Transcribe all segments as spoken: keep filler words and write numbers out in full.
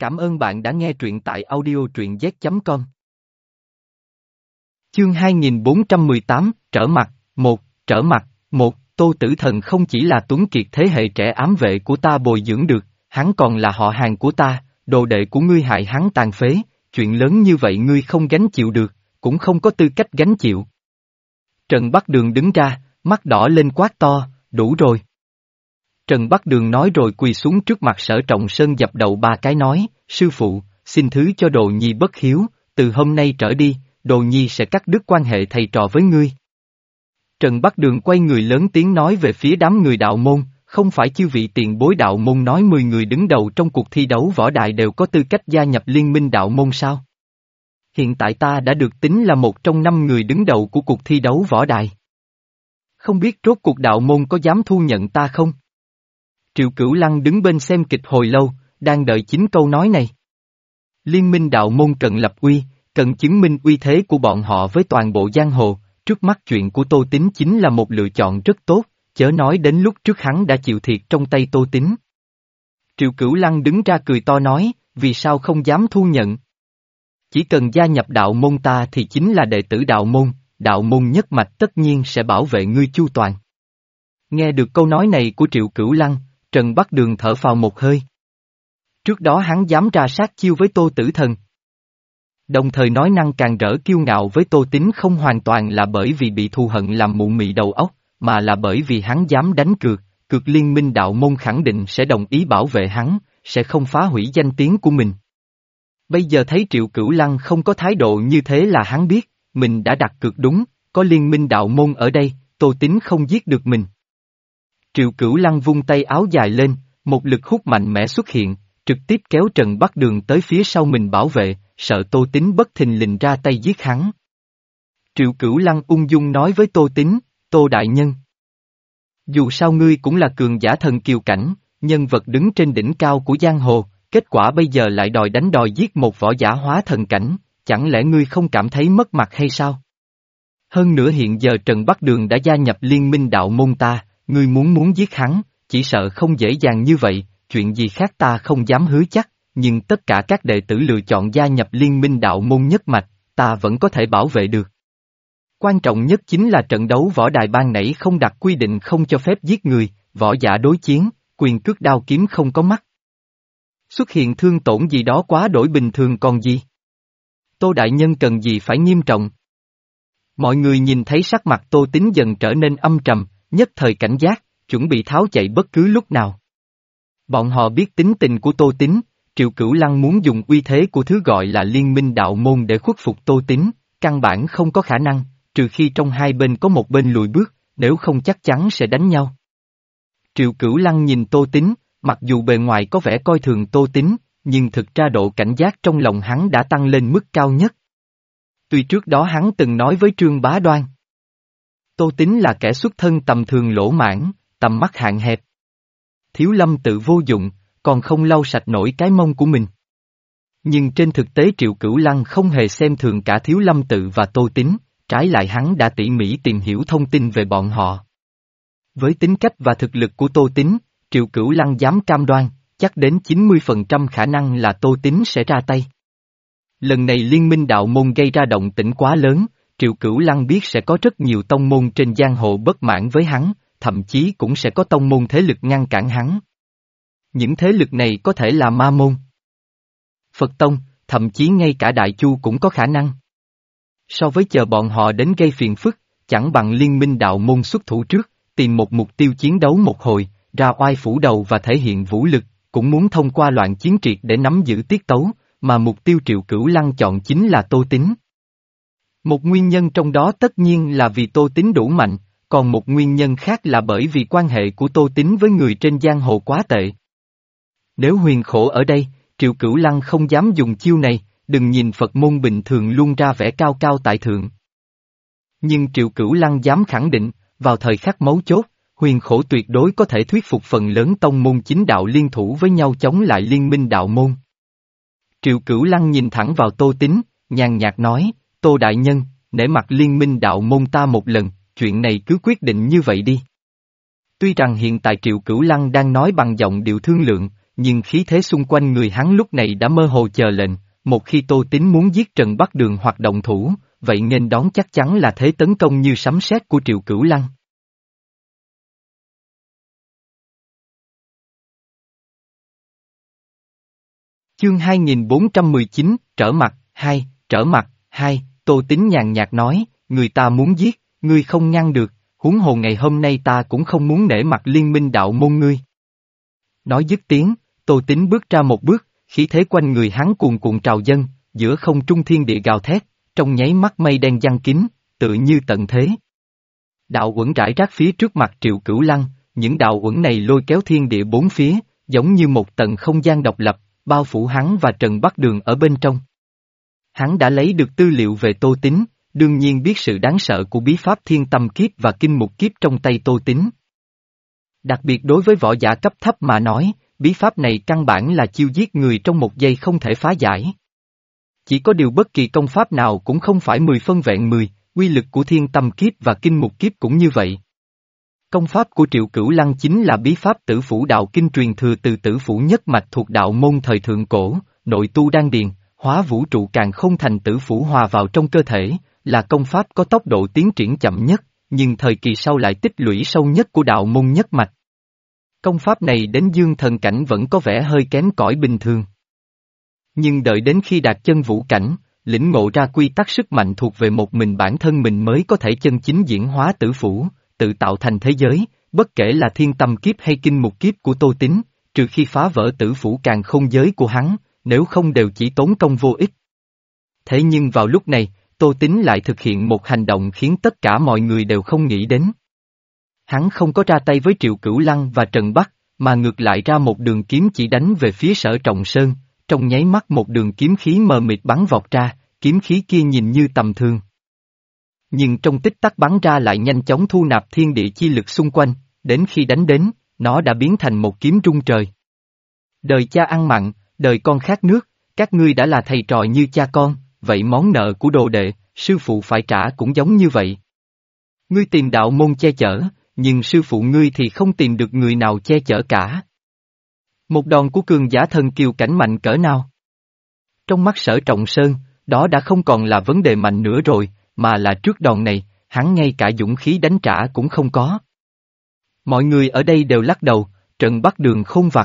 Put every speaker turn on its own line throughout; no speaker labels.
Cảm ơn bạn đã nghe truyện tại audio truyện z chấm com. Chương hai nghìn bốn trăm mười tám, trở mặt, một, trở mặt, một, Tô Tử Thần không chỉ là tuấn kiệt thế hệ trẻ ám vệ của ta bồi dưỡng được, hắn còn là họ hàng của ta, đồ đệ của ngươi hại hắn tàn phế, chuyện lớn như vậy ngươi không gánh chịu được, cũng không có tư cách gánh chịu. Trần Bắc Đường đứng ra, mắt đỏ lên quát to, đủ rồi. Trần Bắc Đường nói rồi quỳ xuống trước mặt Sở Trọng Sơn dập đầu ba cái nói, sư phụ, xin thứ cho Đồ Nhi bất hiếu, từ hôm nay trở đi, Đồ Nhi sẽ cắt đứt quan hệ thầy trò với ngươi. Trần Bắc Đường quay người lớn tiếng nói về phía đám người đạo môn, không phải chư vị tiền bối đạo môn nói mười người đứng đầu trong cuộc thi đấu võ đài đều có tư cách gia nhập liên minh đạo môn sao? Hiện tại ta đã được tính là một trong năm người đứng đầu của cuộc thi đấu võ đài. Không biết rốt cuộc đạo môn có dám thu nhận ta không? Triệu Cửu Lăng đứng bên xem kịch hồi lâu, đang đợi chính câu nói này. Liên minh đạo môn cần lập uy, cần chứng minh uy thế của bọn họ với toàn bộ giang hồ, trước mắt chuyện của Tô Tín chính là một lựa chọn rất tốt, chớ nói đến lúc trước hắn đã chịu thiệt trong tay Tô Tín. Triệu Cửu Lăng đứng ra cười to nói, vì sao không dám thu nhận? Chỉ cần gia nhập đạo môn ta thì chính là đệ tử đạo môn, đạo môn nhất mạch tất nhiên sẽ bảo vệ ngươi chu toàn. Nghe được câu nói này của Triệu Cửu Lăng, Trần Bắc Đường thở phào một hơi. Trước đó hắn dám ra sát chiêu với Tô Tử Thần. Đồng thời nói năng càng rỡ kiêu ngạo với Tô Tín không hoàn toàn là bởi vì bị thù hận làm mụ mị đầu óc, mà là bởi vì hắn dám đánh cược, cược liên minh đạo môn khẳng định sẽ đồng ý bảo vệ hắn, sẽ không phá hủy danh tiếng của mình. Bây giờ thấy Triệu Cửu Lăng không có thái độ như thế là hắn biết, mình đã đặt cược đúng, có liên minh đạo môn ở đây, Tô Tín không giết được mình. Triệu Cửu Lăng vung tay áo dài lên, một lực hút mạnh mẽ xuất hiện, trực tiếp kéo Trần Bắc Đường tới phía sau mình bảo vệ, sợ Tô Tín bất thình lình ra tay giết hắn. Triệu Cửu Lăng ung dung nói với Tô Tín, Tô Đại Nhân. Dù sao ngươi cũng là cường giả thần kiều cảnh, nhân vật đứng trên đỉnh cao của giang hồ, kết quả bây giờ lại đòi đánh đòi giết một võ giả hóa thần cảnh, chẳng lẽ ngươi không cảm thấy mất mặt hay sao? Hơn nữa hiện giờ Trần Bắc Đường đã gia nhập liên minh đạo môn ta, ngươi muốn muốn giết hắn, chỉ sợ không dễ dàng như vậy, chuyện gì khác ta không dám hứa chắc, nhưng tất cả các đệ tử lựa chọn gia nhập liên minh đạo môn nhất mạch, ta vẫn có thể bảo vệ được. Quan trọng nhất chính là trận đấu võ đài ban nãy không đặt quy định không cho phép giết người, võ giả đối chiến, quyền cước đao kiếm không có mắt. Xuất hiện thương tổn gì đó quá đổi bình thường còn gì? Tô Đại Nhân cần gì phải nghiêm trọng? Mọi người nhìn thấy sắc mặt Tô Tín dần trở nên âm trầm, nhất thời cảnh giác, chuẩn bị tháo chạy bất cứ lúc nào. Bọn họ biết tính tình của Tô Tín, Triệu Cửu Lăng muốn dùng uy thế của thứ gọi là liên minh đạo môn để khuất phục Tô Tín, căn bản không có khả năng, trừ khi trong hai bên có một bên lùi bước, nếu không chắc chắn sẽ đánh nhau. Triệu Cửu Lăng nhìn Tô Tín, mặc dù bề ngoài có vẻ coi thường Tô Tín, nhưng thực ra độ cảnh giác trong lòng hắn đã tăng lên mức cao nhất. Tuy trước đó hắn từng nói với Trương Bá Đoan, Tô Tín là kẻ xuất thân tầm thường lỗ mãn, tầm mắt hạn hẹp. Thiếu Lâm tự vô dụng, còn không lau sạch nổi cái mông của mình. Nhưng trên thực tế Triệu Cửu Lăng không hề xem thường cả Thiếu Lâm tự và Tô Tín, trái lại hắn đã tỉ mỉ tìm hiểu thông tin về bọn họ. Với tính cách và thực lực của Tô Tín, Triệu Cửu Lăng dám cam đoan, chắc đến chín mươi phần trăm khả năng là Tô Tín sẽ ra tay. Lần này liên minh đạo môn gây ra động tĩnh quá lớn, Triệu Cửu Lăng biết sẽ có rất nhiều tông môn trên giang hồ bất mãn với hắn, thậm chí cũng sẽ có tông môn thế lực ngăn cản hắn. Những thế lực này có thể là ma môn, Phật tông, thậm chí ngay cả Đại Chu cũng có khả năng. So với chờ bọn họ đến gây phiền phức, chẳng bằng liên minh đạo môn xuất thủ trước, tìm một mục tiêu chiến đấu một hồi, ra oai phủ đầu và thể hiện vũ lực, cũng muốn thông qua loạn chiến triệt để nắm giữ tiết tấu, mà mục tiêu Triệu Cửu Lăng chọn chính là Tô Tín. Một nguyên nhân trong đó tất nhiên là vì Tô Tín đủ mạnh, còn một nguyên nhân khác là bởi vì quan hệ của Tô Tín với người trên giang hồ quá tệ. Nếu Huyền Khổ ở đây, Triệu Cửu Lăng không dám dùng chiêu này, đừng nhìn Phật môn bình thường luôn ra vẻ cao cao tại thượng. Nhưng Triệu Cửu Lăng dám khẳng định, vào thời khắc mấu chốt, Huyền Khổ tuyệt đối có thể thuyết phục phần lớn tông môn chính đạo liên thủ với nhau chống lại liên minh đạo môn. Triệu Cửu Lăng nhìn thẳng vào Tô Tín, nhàn nhạt nói, Tô Đại Nhân, nể mặt liên minh đạo môn ta một lần, chuyện này cứ quyết định như vậy đi. Tuy rằng hiện tại Triệu Cửu Lăng đang nói bằng giọng điệu thương lượng, nhưng khí thế xung quanh người hắn lúc này đã mơ hồ chờ lệnh, một khi Tô Tín muốn giết Trần Bắc Đường hoặc động thủ, vậy nghênh đón chắc chắn là thế tấn công như sấm sét của Triệu Cửu Lăng. Chương hai nghìn bốn trăm mười chín, trở mặt, hai, trở mặt, hai, Tô Tín nhàn nhạt nói, người ta muốn giết, ngươi không ngăn được, huống hồ ngày hôm nay ta cũng không muốn nể mặt liên minh đạo môn ngươi. Nói dứt tiếng, Tô Tín bước ra một bước, khí thế quanh người hắn cuồn cuộn trào dâng, giữa không trung thiên địa gào thét, trong nháy mắt mây đen giăng kín, tự như tận thế. Đạo uẩn rải rác phía trước mặt Triệu Cửu Lăng, những đạo uẩn này lôi kéo thiên địa bốn phía, giống như một tầng không gian độc lập, bao phủ hắn và Trần Bắc Đường ở bên trong. Hắn đã lấy được tư liệu về Tô Tín, đương nhiên biết sự đáng sợ của bí pháp thiên tâm kiếp và kinh mục kiếp trong tay Tô Tín. Đặc biệt đối với võ giả cấp thấp mà nói, bí pháp này căn bản là chiêu giết người trong một giây không thể phá giải. Chỉ có điều bất kỳ công pháp nào cũng không phải mười phân vẹn mười, uy lực của thiên tâm kiếp và kinh mục kiếp cũng như vậy. Công pháp của Triệu Cửu Lăng chính là bí pháp tử phủ đạo kinh truyền thừa từ tử phủ nhất mạch thuộc đạo môn thời thượng cổ, nội tu đan điền, hóa vũ trụ càn không thành tử phủ hòa vào trong cơ thể, là công pháp có tốc độ tiến triển chậm nhất, nhưng thời kỳ sau lại tích lũy sâu nhất của đạo môn nhất mạch. Công pháp này đến dương thần cảnh vẫn có vẻ hơi kém cỏi bình thường. Nhưng đợi đến khi đạt chân vũ cảnh, lĩnh ngộ ra quy tắc sức mạnh thuộc về một mình bản thân mình mới có thể chân chính diễn hóa tử phủ, tự tạo thành thế giới, bất kể là thiên tâm kiếp hay kinh mục kiếp của Tô Tín, trừ khi phá vỡ tử phủ càn không giới của hắn, nếu không đều chỉ tốn công vô ích. Thế nhưng vào lúc này, Tô Tín lại thực hiện một hành động khiến tất cả mọi người đều không nghĩ đến. Hắn không có ra tay với Triệu Cửu Lăng và Trần Bắc, mà ngược lại ra một đường kiếm chỉ đánh về phía Sở Trọng Sơn, trong nháy mắt một đường kiếm khí mờ mịt bắn vọt ra, kiếm khí kia nhìn như tầm thường. Nhưng trong tích tắc bắn ra lại nhanh chóng thu nạp thiên địa chi lực xung quanh, đến khi đánh đến, nó đã biến thành một kiếm rung trời. Đời cha ăn mặn, đời con khát nước, các ngươi đã là thầy trò như cha con, vậy món nợ của đồ đệ, sư phụ phải trả cũng giống như vậy. Ngươi tìm đạo môn che chở, nhưng sư phụ ngươi thì không tìm được người nào che chở cả. Một đòn của cường giả thần kiều cảnh mạnh cỡ nào? Trong mắt Sở Trọng Sơn, đó đã không còn là vấn đề mạnh nữa rồi, mà là trước đòn này, hắn ngay cả dũng khí đánh trả cũng không có. Mọi người ở đây đều lắc đầu, Trần Bắc Đường khôn vặt.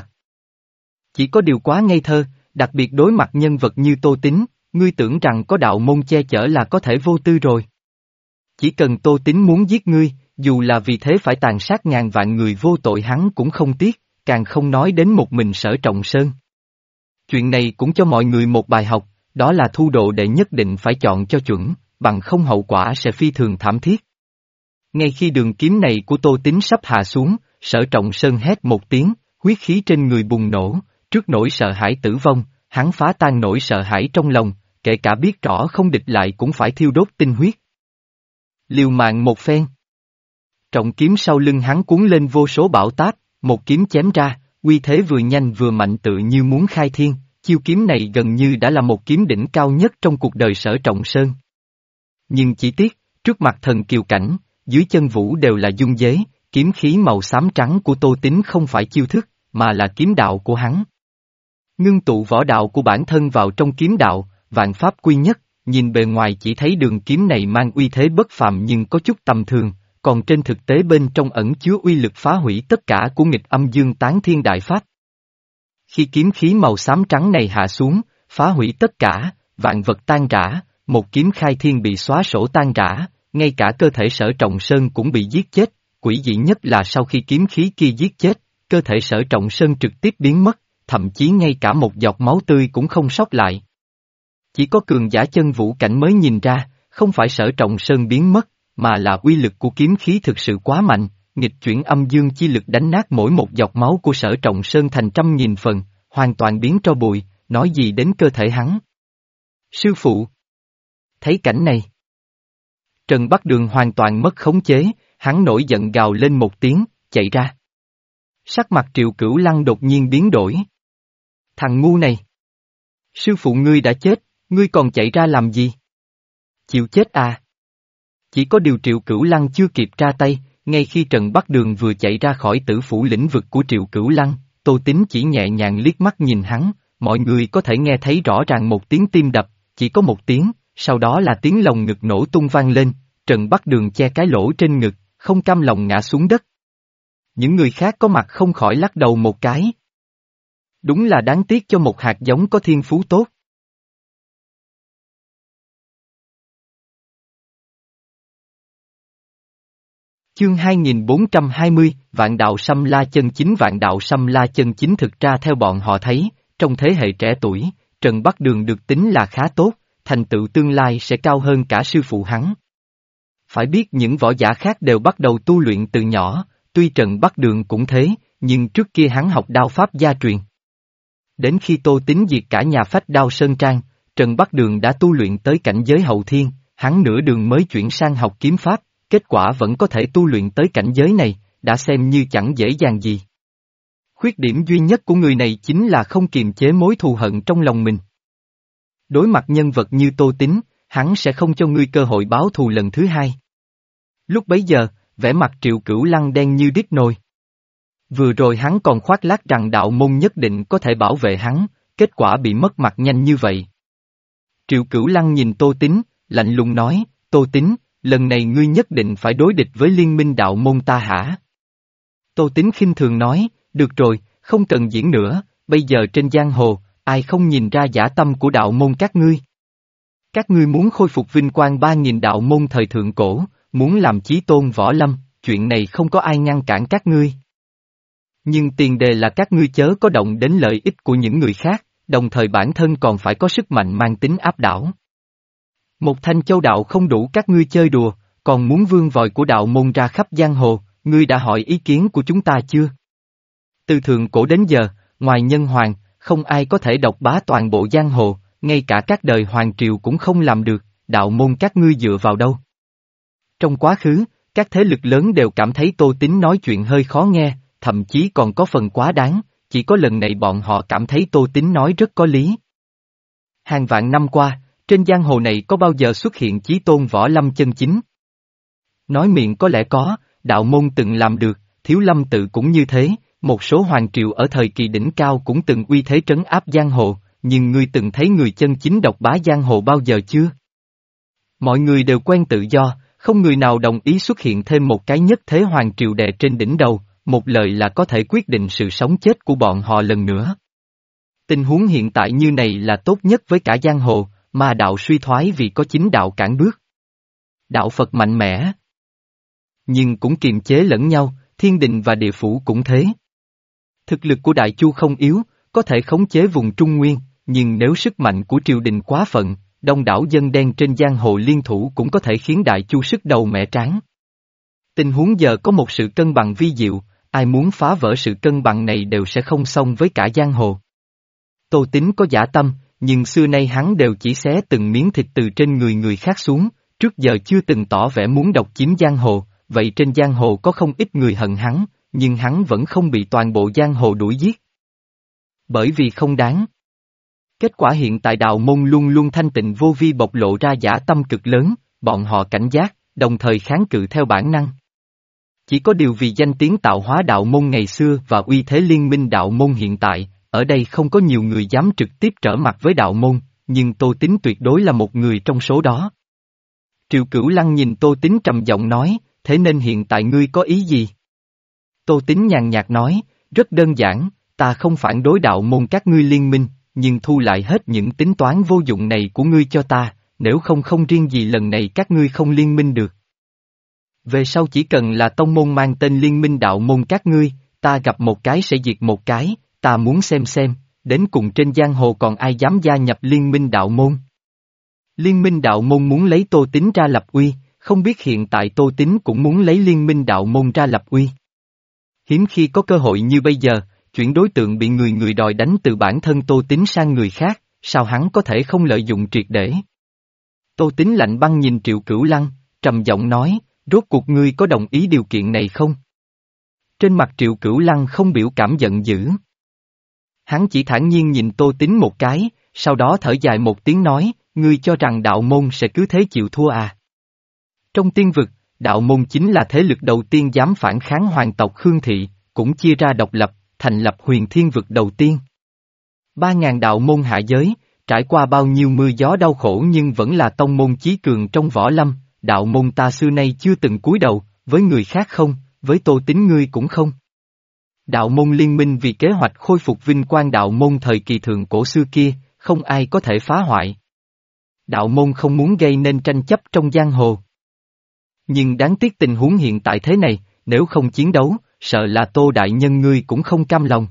Chỉ có điều quá ngây thơ, đặc biệt đối mặt nhân vật như Tô Tín, ngươi tưởng rằng có đạo môn che chở là có thể vô tư rồi. Chỉ cần Tô Tín muốn giết ngươi, dù là vì thế phải tàn sát ngàn vạn người vô tội hắn cũng không tiếc, càng không nói đến một mình Sở Trọng Sơn. Chuyện này cũng cho mọi người một bài học, đó là thu đồ đệ nhất định phải chọn cho chuẩn, bằng không hậu quả sẽ phi thường thảm thiết. Ngay khi đường kiếm này của Tô Tín sắp hạ xuống, Sở Trọng Sơn hét một tiếng, huyết khí trên người bùng nổ, trước nỗi sợ hãi tử vong, hắn phá tan nỗi sợ hãi trong lòng, kể cả biết rõ không địch lại cũng phải thiêu đốt tinh huyết. Liều mạng một phen. Trọng kiếm sau lưng hắn cuốn lên vô số bão táp, một kiếm chém ra, uy thế vừa nhanh vừa mạnh tự như muốn khai thiên, chiêu kiếm này gần như đã là một kiếm đỉnh cao nhất trong cuộc đời Sở Trọng Sơn. Nhưng chỉ tiếc, trước mặt thần kiều cảnh, dưới chân vũ đều là dung dế, kiếm khí màu xám trắng của Tô Tín không phải chiêu thức, mà là kiếm đạo của hắn. Ngưng tụ võ đạo của bản thân vào trong kiếm đạo, vạn pháp quy nhất, nhìn bề ngoài chỉ thấy đường kiếm này mang uy thế bất phàm nhưng có chút tầm thường, còn trên thực tế bên trong ẩn chứa uy lực phá hủy tất cả của nghịch âm dương tán thiên đại pháp. Khi kiếm khí màu xám trắng này hạ xuống, phá hủy tất cả, vạn vật tan rã, một kiếm khai thiên bị xóa sổ tan rã, ngay cả cơ thể Sở Trọng Sơn cũng bị giết chết, quỷ dị nhất là sau khi kiếm khí kia giết chết, cơ thể Sở Trọng Sơn trực tiếp biến mất, thậm chí ngay cả một giọt máu tươi cũng không sót lại. Chỉ có cường giả chân vũ cảnh mới nhìn ra, không phải Sở Trọng Sơn biến mất, mà là uy lực của kiếm khí thực sự quá mạnh, nghịch chuyển âm dương chi lực đánh nát mỗi một giọt máu của Sở Trọng Sơn thành trăm nghìn phần, hoàn toàn biến tro bụi, nói gì đến cơ thể hắn. Sư phụ! Thấy cảnh này, Trần Bắc Đường hoàn toàn mất khống chế, hắn nổi giận gào lên một tiếng, chạy ra. Sắc mặt Triệu Cửu Lăng đột nhiên biến đổi. Thằng ngu này! Sư phụ ngươi đã chết, ngươi còn chạy ra làm gì? Chịu chết à? Chỉ có điều Triệu Cửu Lăng chưa kịp ra tay, ngay khi Trần Bắc Đường vừa chạy ra khỏi tử phủ lĩnh vực của Triệu Cửu Lăng, Tô Tín chỉ nhẹ nhàng liếc mắt nhìn hắn, mọi người có thể nghe thấy rõ ràng một tiếng tim đập, chỉ có một tiếng, sau đó là tiếng lồng ngực nổ tung vang lên, Trần Bắc Đường che cái lỗ trên ngực, không cam lòng ngã xuống đất. Những người khác có mặt không khỏi lắc đầu một cái. Đúng là đáng tiếc cho một hạt giống có thiên phú tốt. Chương hai nghìn bốn trăm hai mươi, Vạn Đạo Sâm La chân chính. Vạn Đạo Sâm La chân chính thực ra theo bọn họ thấy, trong thế hệ trẻ tuổi, Trần Bắc Đường được tính là khá tốt, thành tựu tương lai sẽ cao hơn cả sư phụ hắn. Phải biết những võ giả khác đều bắt đầu tu luyện từ nhỏ, tuy Trần Bắc Đường cũng thế, nhưng trước kia hắn học đao pháp gia truyền. Đến khi Tô Tín diệt cả nhà Phách Đao Sơn Trang, Trần Bắc Đường đã tu luyện tới cảnh giới hậu thiên, hắn nửa đường mới chuyển sang học kiếm pháp, kết quả vẫn có thể tu luyện tới cảnh giới này, đã xem như chẳng dễ dàng gì. Khuyết điểm duy nhất của người này chính là không kiềm chế mối thù hận trong lòng mình. Đối mặt nhân vật như Tô Tín, hắn sẽ không cho ngươi cơ hội báo thù lần thứ hai. Lúc bấy giờ, vẻ mặt Triệu Cửu Lăng đen như đít nồi. Vừa rồi hắn còn khoác lác rằng đạo môn nhất định có thể bảo vệ hắn, kết quả bị mất mặt nhanh như vậy. Triệu Cửu Lăng nhìn Tô Tín, lạnh lùng nói, Tô Tín, lần này ngươi nhất định phải đối địch với liên minh đạo môn ta hả? Tô Tín khinh thường nói, được rồi, không cần diễn nữa, bây giờ trên giang hồ, ai không nhìn ra dã tâm của đạo môn các ngươi? Các ngươi muốn khôi phục vinh quang ba nghìn đạo môn thời thượng cổ, muốn làm chí tôn võ lâm, chuyện này không có ai ngăn cản các ngươi. Nhưng tiền đề là các ngươi chớ có động đến lợi ích của những người khác, đồng thời bản thân còn phải có sức mạnh mang tính áp đảo. Một thanh châu đạo không đủ các ngươi chơi đùa, còn muốn vương vòi của đạo môn ra khắp giang hồ, ngươi đã hỏi ý kiến của chúng ta chưa? Từ thượng cổ đến giờ, ngoài nhân hoàng, không ai có thể độc bá toàn bộ giang hồ, ngay cả các đời hoàng triều cũng không làm được, đạo môn các ngươi dựa vào đâu? Trong quá khứ, các thế lực lớn đều cảm thấy Tô Tín nói chuyện hơi khó nghe, thậm chí còn có phần quá đáng, chỉ có lần này bọn họ cảm thấy Tô Tín nói rất có lý. Hàng vạn năm qua, trên giang hồ này có bao giờ xuất hiện chí tôn võ lâm chân chính? Nói miệng có lẽ có, đạo môn từng làm được, Thiếu Lâm tự cũng như thế, một số hoàng triều ở thời kỳ đỉnh cao cũng từng uy thế trấn áp giang hồ, nhưng ngươi từng thấy người chân chính độc bá giang hồ bao giờ chưa? Mọi người đều quen tự do, không người nào đồng ý xuất hiện thêm một cái nhất thế hoàng triều đè trên đỉnh đầu, một lời là có thể quyết định sự sống chết của bọn họ lần nữa. Tình huống hiện tại như này là tốt nhất với cả giang hồ, mà đạo suy thoái vì có chính đạo cản bước. Đạo Phật mạnh mẽ, nhưng cũng kiềm chế lẫn nhau, thiên đình và địa phủ cũng thế. Thực lực của Đại Chu không yếu, có thể khống chế vùng Trung Nguyên, nhưng nếu sức mạnh của triều đình quá phận, đông đảo dân đen trên giang hồ liên thủ cũng có thể khiến Đại Chu sức đầu mẻ trán. Tình huống giờ có một sự cân bằng vi diệu, ai muốn phá vỡ sự cân bằng này đều sẽ không xong với cả giang hồ. Tô Tín có dã tâm, nhưng xưa nay hắn đều chỉ xé từng miếng thịt từ trên người người khác xuống, trước giờ chưa từng tỏ vẻ muốn độc chiếm giang hồ, vậy trên giang hồ có không ít người hận hắn, nhưng hắn vẫn không bị toàn bộ giang hồ đuổi giết. Bởi vì không đáng. Kết quả hiện tại đạo môn luôn luôn thanh tịnh vô vi bộc lộ ra dã tâm cực lớn, bọn họ cảnh giác, đồng thời kháng cự theo bản năng. Chỉ có điều vì danh tiếng tạo hóa đạo môn ngày xưa và uy thế liên minh đạo môn hiện tại, ở đây không có nhiều người dám trực tiếp trở mặt với đạo môn, nhưng Tô Tín tuyệt đối là một người trong số đó. Triệu Cửu Lăng nhìn Tô Tín trầm giọng nói, thế nên hiện tại ngươi có ý gì? Tô Tín nhàn nhạt nói, rất đơn giản, ta không phản đối đạo môn các ngươi liên minh, nhưng thu lại hết những tính toán vô dụng này của ngươi cho ta, nếu không không riêng gì lần này các ngươi không liên minh được. Về sau chỉ cần là tông môn mang tên liên minh đạo môn các ngươi, ta gặp một cái sẽ diệt một cái, ta muốn xem xem, đến cùng trên giang hồ còn ai dám gia nhập liên minh đạo môn. Liên minh đạo môn muốn lấy Tô Tín ra lập uy, không biết hiện tại Tô Tín cũng muốn lấy liên minh đạo môn ra lập uy. Hiếm khi có cơ hội như bây giờ, chuyển đối tượng bị người người đòi đánh từ bản thân Tô Tín sang người khác, sao hắn có thể không lợi dụng triệt để. Tô Tín lạnh băng nhìn Triệu Cửu Lăng, trầm giọng nói, rốt cuộc ngươi có đồng ý điều kiện này không? Trên mặt Triệu Cửu Lăng không biểu cảm giận dữ. Hắn chỉ thản nhiên nhìn Tô Tín một cái, sau đó thở dài một tiếng nói, ngươi cho rằng đạo môn sẽ cứ thế chịu thua à? Trong tiên vực, đạo môn chính là thế lực đầu tiên dám phản kháng hoàng tộc Khương Thị, cũng chia ra độc lập, thành lập huyền thiên vực đầu tiên. Ba ngàn đạo môn hạ giới, trải qua bao nhiêu mưa gió đau khổ nhưng vẫn là tông môn chí cường trong võ lâm, đạo môn ta xưa nay chưa từng cúi đầu, với người khác không, với Tô Tín ngươi cũng không. Đạo môn liên minh vì kế hoạch khôi phục vinh quang đạo môn thời kỳ thượng cổ xưa kia, không ai có thể phá hoại. Đạo môn không muốn gây nên tranh chấp trong giang hồ. Nhưng đáng tiếc tình huống hiện tại thế này, nếu không chiến đấu, sợ là Tô đại nhân ngươi cũng không cam lòng.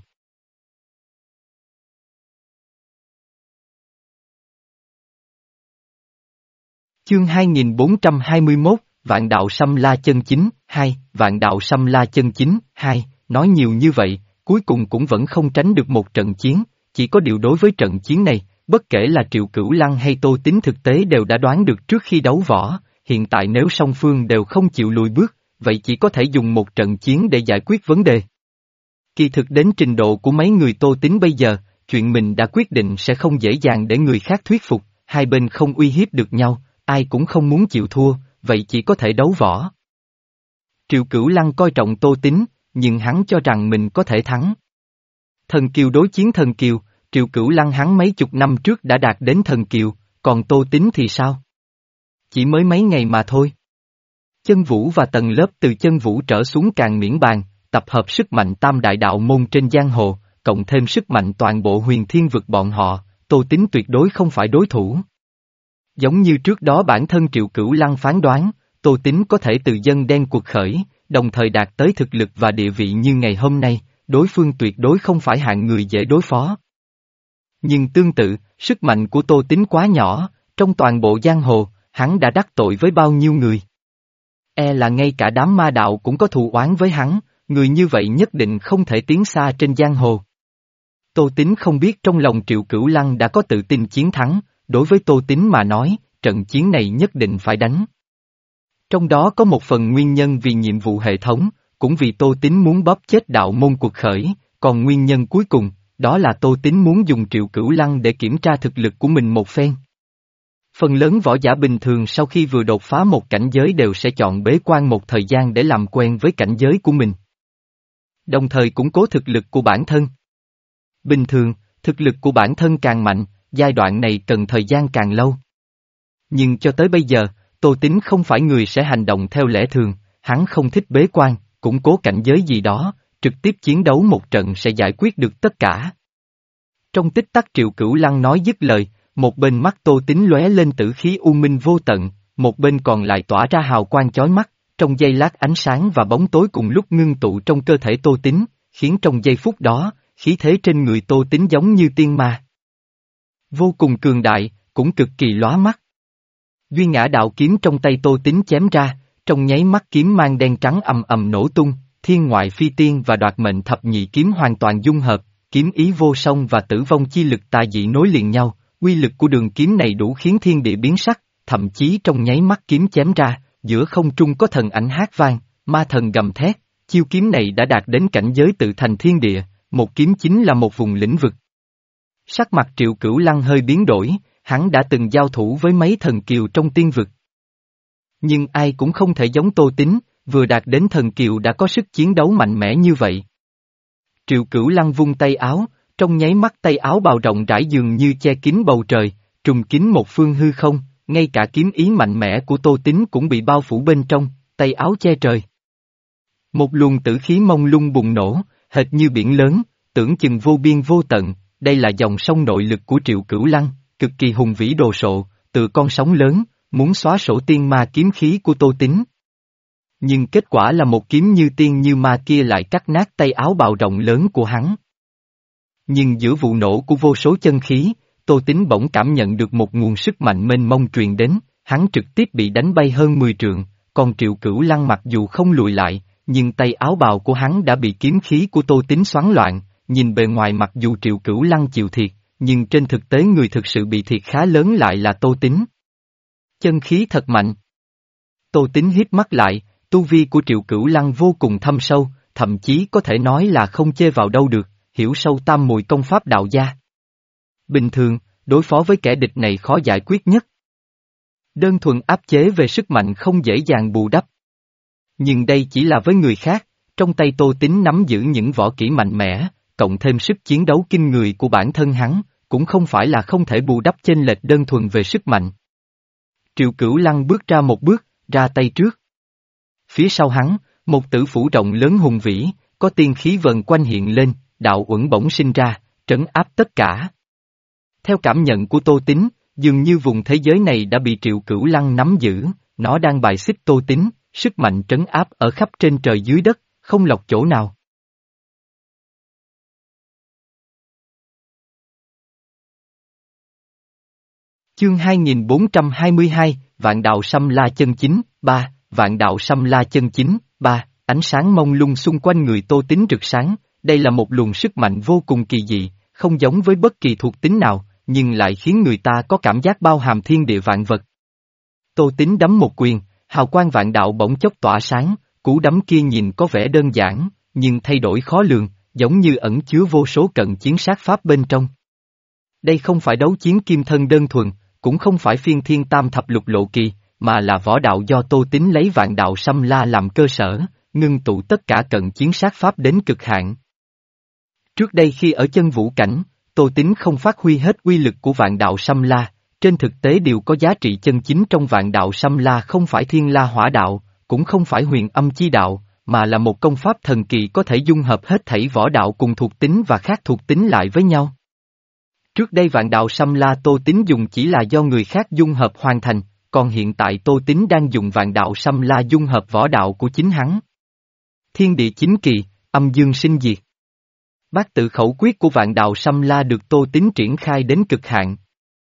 Chương hai nghìn bốn trăm hai mươi mốt, Vạn đạo Sâm La chân chính, hai, Vạn đạo Sâm La chân chính, hai, nói nhiều như vậy, cuối cùng cũng vẫn không tránh được một trận chiến, chỉ có điều đối với trận chiến này, bất kể là Triệu Cửu Lăng hay Tô Tín thực tế đều đã đoán được trước khi đấu võ, hiện tại nếu song phương đều không chịu lùi bước, vậy chỉ có thể dùng một trận chiến để giải quyết vấn đề. Kỳ thực đến trình độ của mấy người Tô Tín bây giờ, chuyện mình đã quyết định sẽ không dễ dàng để người khác thuyết phục, hai bên không uy hiếp được nhau, ai cũng không muốn chịu thua, vậy chỉ có thể đấu võ. Triệu Cửu Lăng coi trọng Tô Tín, nhưng hắn cho rằng mình có thể thắng. Thần kiều đối chiến thần kiều, Triệu Cửu Lăng hắn mấy chục năm trước đã đạt đến thần kiều, còn Tô Tín thì sao? Chỉ mới mấy ngày mà thôi. Chân vũ và tầng lớp từ chân vũ trở xuống càng miễn bàn, tập hợp sức mạnh tam đại đạo môn trên giang hồ, cộng thêm sức mạnh toàn bộ huyền thiên vực bọn họ, Tô Tín tuyệt đối không phải đối thủ. Giống như trước đó bản thân Triệu Cửu Lăng phán đoán, Tô Tín có thể từ dân đen cuộc khởi, đồng thời đạt tới thực lực và địa vị như ngày hôm nay, đối phương tuyệt đối không phải hạng người dễ đối phó. Nhưng tương tự, sức mạnh của Tô Tín quá nhỏ, trong toàn bộ giang hồ, hắn đã đắc tội với bao nhiêu người. E là ngay cả đám ma đạo cũng có thù oán với hắn, người như vậy nhất định không thể tiến xa trên giang hồ. Tô Tín không biết trong lòng Triệu Cửu Lăng đã có tự tin chiến thắng, đối với Tô Tín mà nói, trận chiến này nhất định phải đánh. Trong đó có một phần nguyên nhân vì nhiệm vụ hệ thống, cũng vì Tô Tín muốn bóp chết đạo môn cuộc khởi, còn nguyên nhân cuối cùng, đó là Tô Tín muốn dùng Triệu Cửu Lăng để kiểm tra thực lực của mình một phen. Phần lớn võ giả bình thường sau khi vừa đột phá một cảnh giới đều sẽ chọn bế quan một thời gian để làm quen với cảnh giới của mình. Đồng thời củng cố thực lực của bản thân. Bình thường, thực lực của bản thân càng mạnh, giai đoạn này cần thời gian càng lâu. Nhưng cho tới bây giờ, Tô Tín không phải người sẽ hành động theo lẽ thường, hắn không thích bế quan, củng cố cảnh giới gì đó, trực tiếp chiến đấu một trận sẽ giải quyết được tất cả. Trong tích tắc Triệu Cửu Lăng nói dứt lời, một bên mắt Tô Tín lóe lên tử khí u minh vô tận, một bên còn lại tỏa ra hào quang chói mắt, trong giây lát ánh sáng và bóng tối cùng lúc ngưng tụ trong cơ thể Tô Tín, khiến trong giây phút đó, khí thế trên người Tô Tín giống như tiên ma. Vô cùng cường đại, cũng cực kỳ lóa mắt. Duy ngã đạo kiếm trong tay Tô Tín chém ra, trong nháy mắt kiếm mang đen trắng ầm ầm nổ tung, thiên ngoại phi tiên và đoạt mệnh thập nhị kiếm hoàn toàn dung hợp, kiếm ý vô song và tử vong chi lực tà dị nối liền nhau, uy lực của đường kiếm này đủ khiến thiên địa biến sắc, thậm chí trong nháy mắt kiếm chém ra, giữa không trung có thần ảnh hát vang, ma thần gầm thét, chiêu kiếm này đã đạt đến cảnh giới tự thành thiên địa, một kiếm chính là một vùng lĩnh vực. Sắc mặt Triệu Cửu Lăng hơi biến đổi, hắn đã từng giao thủ với mấy thần kiều trong tiên vực. Nhưng ai cũng không thể giống Tô Tín, vừa đạt đến thần kiều đã có sức chiến đấu mạnh mẽ như vậy. Triệu Cửu Lăng vung tay áo, trong nháy mắt tay áo bào rộng rãi dường như che kín bầu trời, trùng kín một phương hư không, ngay cả kiếm ý mạnh mẽ của Tô Tín cũng bị bao phủ bên trong, tay áo che trời. Một luồng tử khí mông lung bùng nổ, hệt như biển lớn, tưởng chừng vô biên vô tận, đây là dòng sông nội lực của Triệu Cửu Lăng, cực kỳ hùng vĩ đồ sộ, từ con sóng lớn, muốn xóa sổ tiên ma kiếm khí của Tô Tín. Nhưng kết quả là một kiếm như tiên như ma kia lại cắt nát tay áo bào rộng lớn của hắn. Nhưng giữa vụ nổ của vô số chân khí, Tô Tín bỗng cảm nhận được một nguồn sức mạnh mênh mông truyền đến, hắn trực tiếp bị đánh bay hơn mười trượng, còn Triệu Cửu Lăng mặc dù không lùi lại, nhưng tay áo bào của hắn đã bị kiếm khí của Tô Tín xoắn loạn, nhìn bề ngoài mặc dù Triệu Cửu Lăng chịu thiệt, nhưng trên thực tế người thực sự bị thiệt khá lớn lại là Tô Tín. Chân khí thật mạnh. Tô Tín hít mắt lại, tu vi của Triệu Cửu Lăng vô cùng thâm sâu, thậm chí có thể nói là không chê vào đâu được, hiểu sâu tam mùi công pháp đạo gia. Bình thường, đối phó với kẻ địch này khó giải quyết nhất. Đơn thuần áp chế về sức mạnh không dễ dàng bù đắp. Nhưng đây chỉ là với người khác, trong tay Tô Tín nắm giữ những võ kỹ mạnh mẽ, cộng thêm sức chiến đấu kinh người của bản thân hắn, cũng không phải là không thể bù đắp chênh lệch đơn thuần về sức mạnh. Triệu Cửu Lăng bước ra một bước, ra tay trước. Phía sau hắn, một tử phủ rộng lớn hùng vĩ, có tiên khí vần quanh hiện lên, đạo uẩn bỗng sinh ra, trấn áp tất cả. Theo cảm nhận của Tô Tín, dường như vùng thế giới này đã bị Triệu Cửu Lăng nắm giữ, nó đang bài xích Tô Tín, sức mạnh trấn áp ở khắp trên trời dưới đất, không lọt chỗ nào. Chương hai nghìn bốn trăm hai mươi hai, Vạn Đạo Xâm La Chân Chính, ba, Vạn Đạo Xâm La Chân Chính, ba, ánh sáng mông lung xung quanh người Tô Tín rực sáng, đây là một luồng sức mạnh vô cùng kỳ dị, không giống với bất kỳ thuộc tính nào, nhưng lại khiến người ta có cảm giác bao hàm thiên địa vạn vật. Tô Tín đấm một quyền, hào quang vạn đạo bỗng chốc tỏa sáng, cú đấm kia nhìn có vẻ đơn giản, nhưng thay đổi khó lường, giống như ẩn chứa vô số cận chiến sát pháp bên trong. Đây không phải đấu chiến kim thân đơn thuần, cũng không phải phiên thiên tam thập lục lộ kỳ, mà là võ đạo do Tô Tín lấy vạn đạo xâm la làm cơ sở, ngưng tụ tất cả cận chiến sát pháp đến cực hạn. Trước đây khi ở chân vũ cảnh, Tô Tín không phát huy hết uy lực của vạn đạo xâm la, trên thực tế điều có giá trị chân chính trong vạn đạo xâm la không phải thiên la hỏa đạo, cũng không phải huyền âm chi đạo, mà là một công pháp thần kỳ có thể dung hợp hết thảy võ đạo cùng thuộc tính và khác thuộc tính lại với nhau. Trước đây vạn đạo xâm la Tô Tín dùng chỉ là do người khác dung hợp hoàn thành, còn hiện tại Tô Tín đang dùng vạn đạo xâm la dung hợp võ đạo của chính hắn. Thiên địa chính kỳ, âm dương sinh diệt. Bát tự khẩu quyết của vạn đạo xâm la được Tô Tín triển khai đến cực hạn.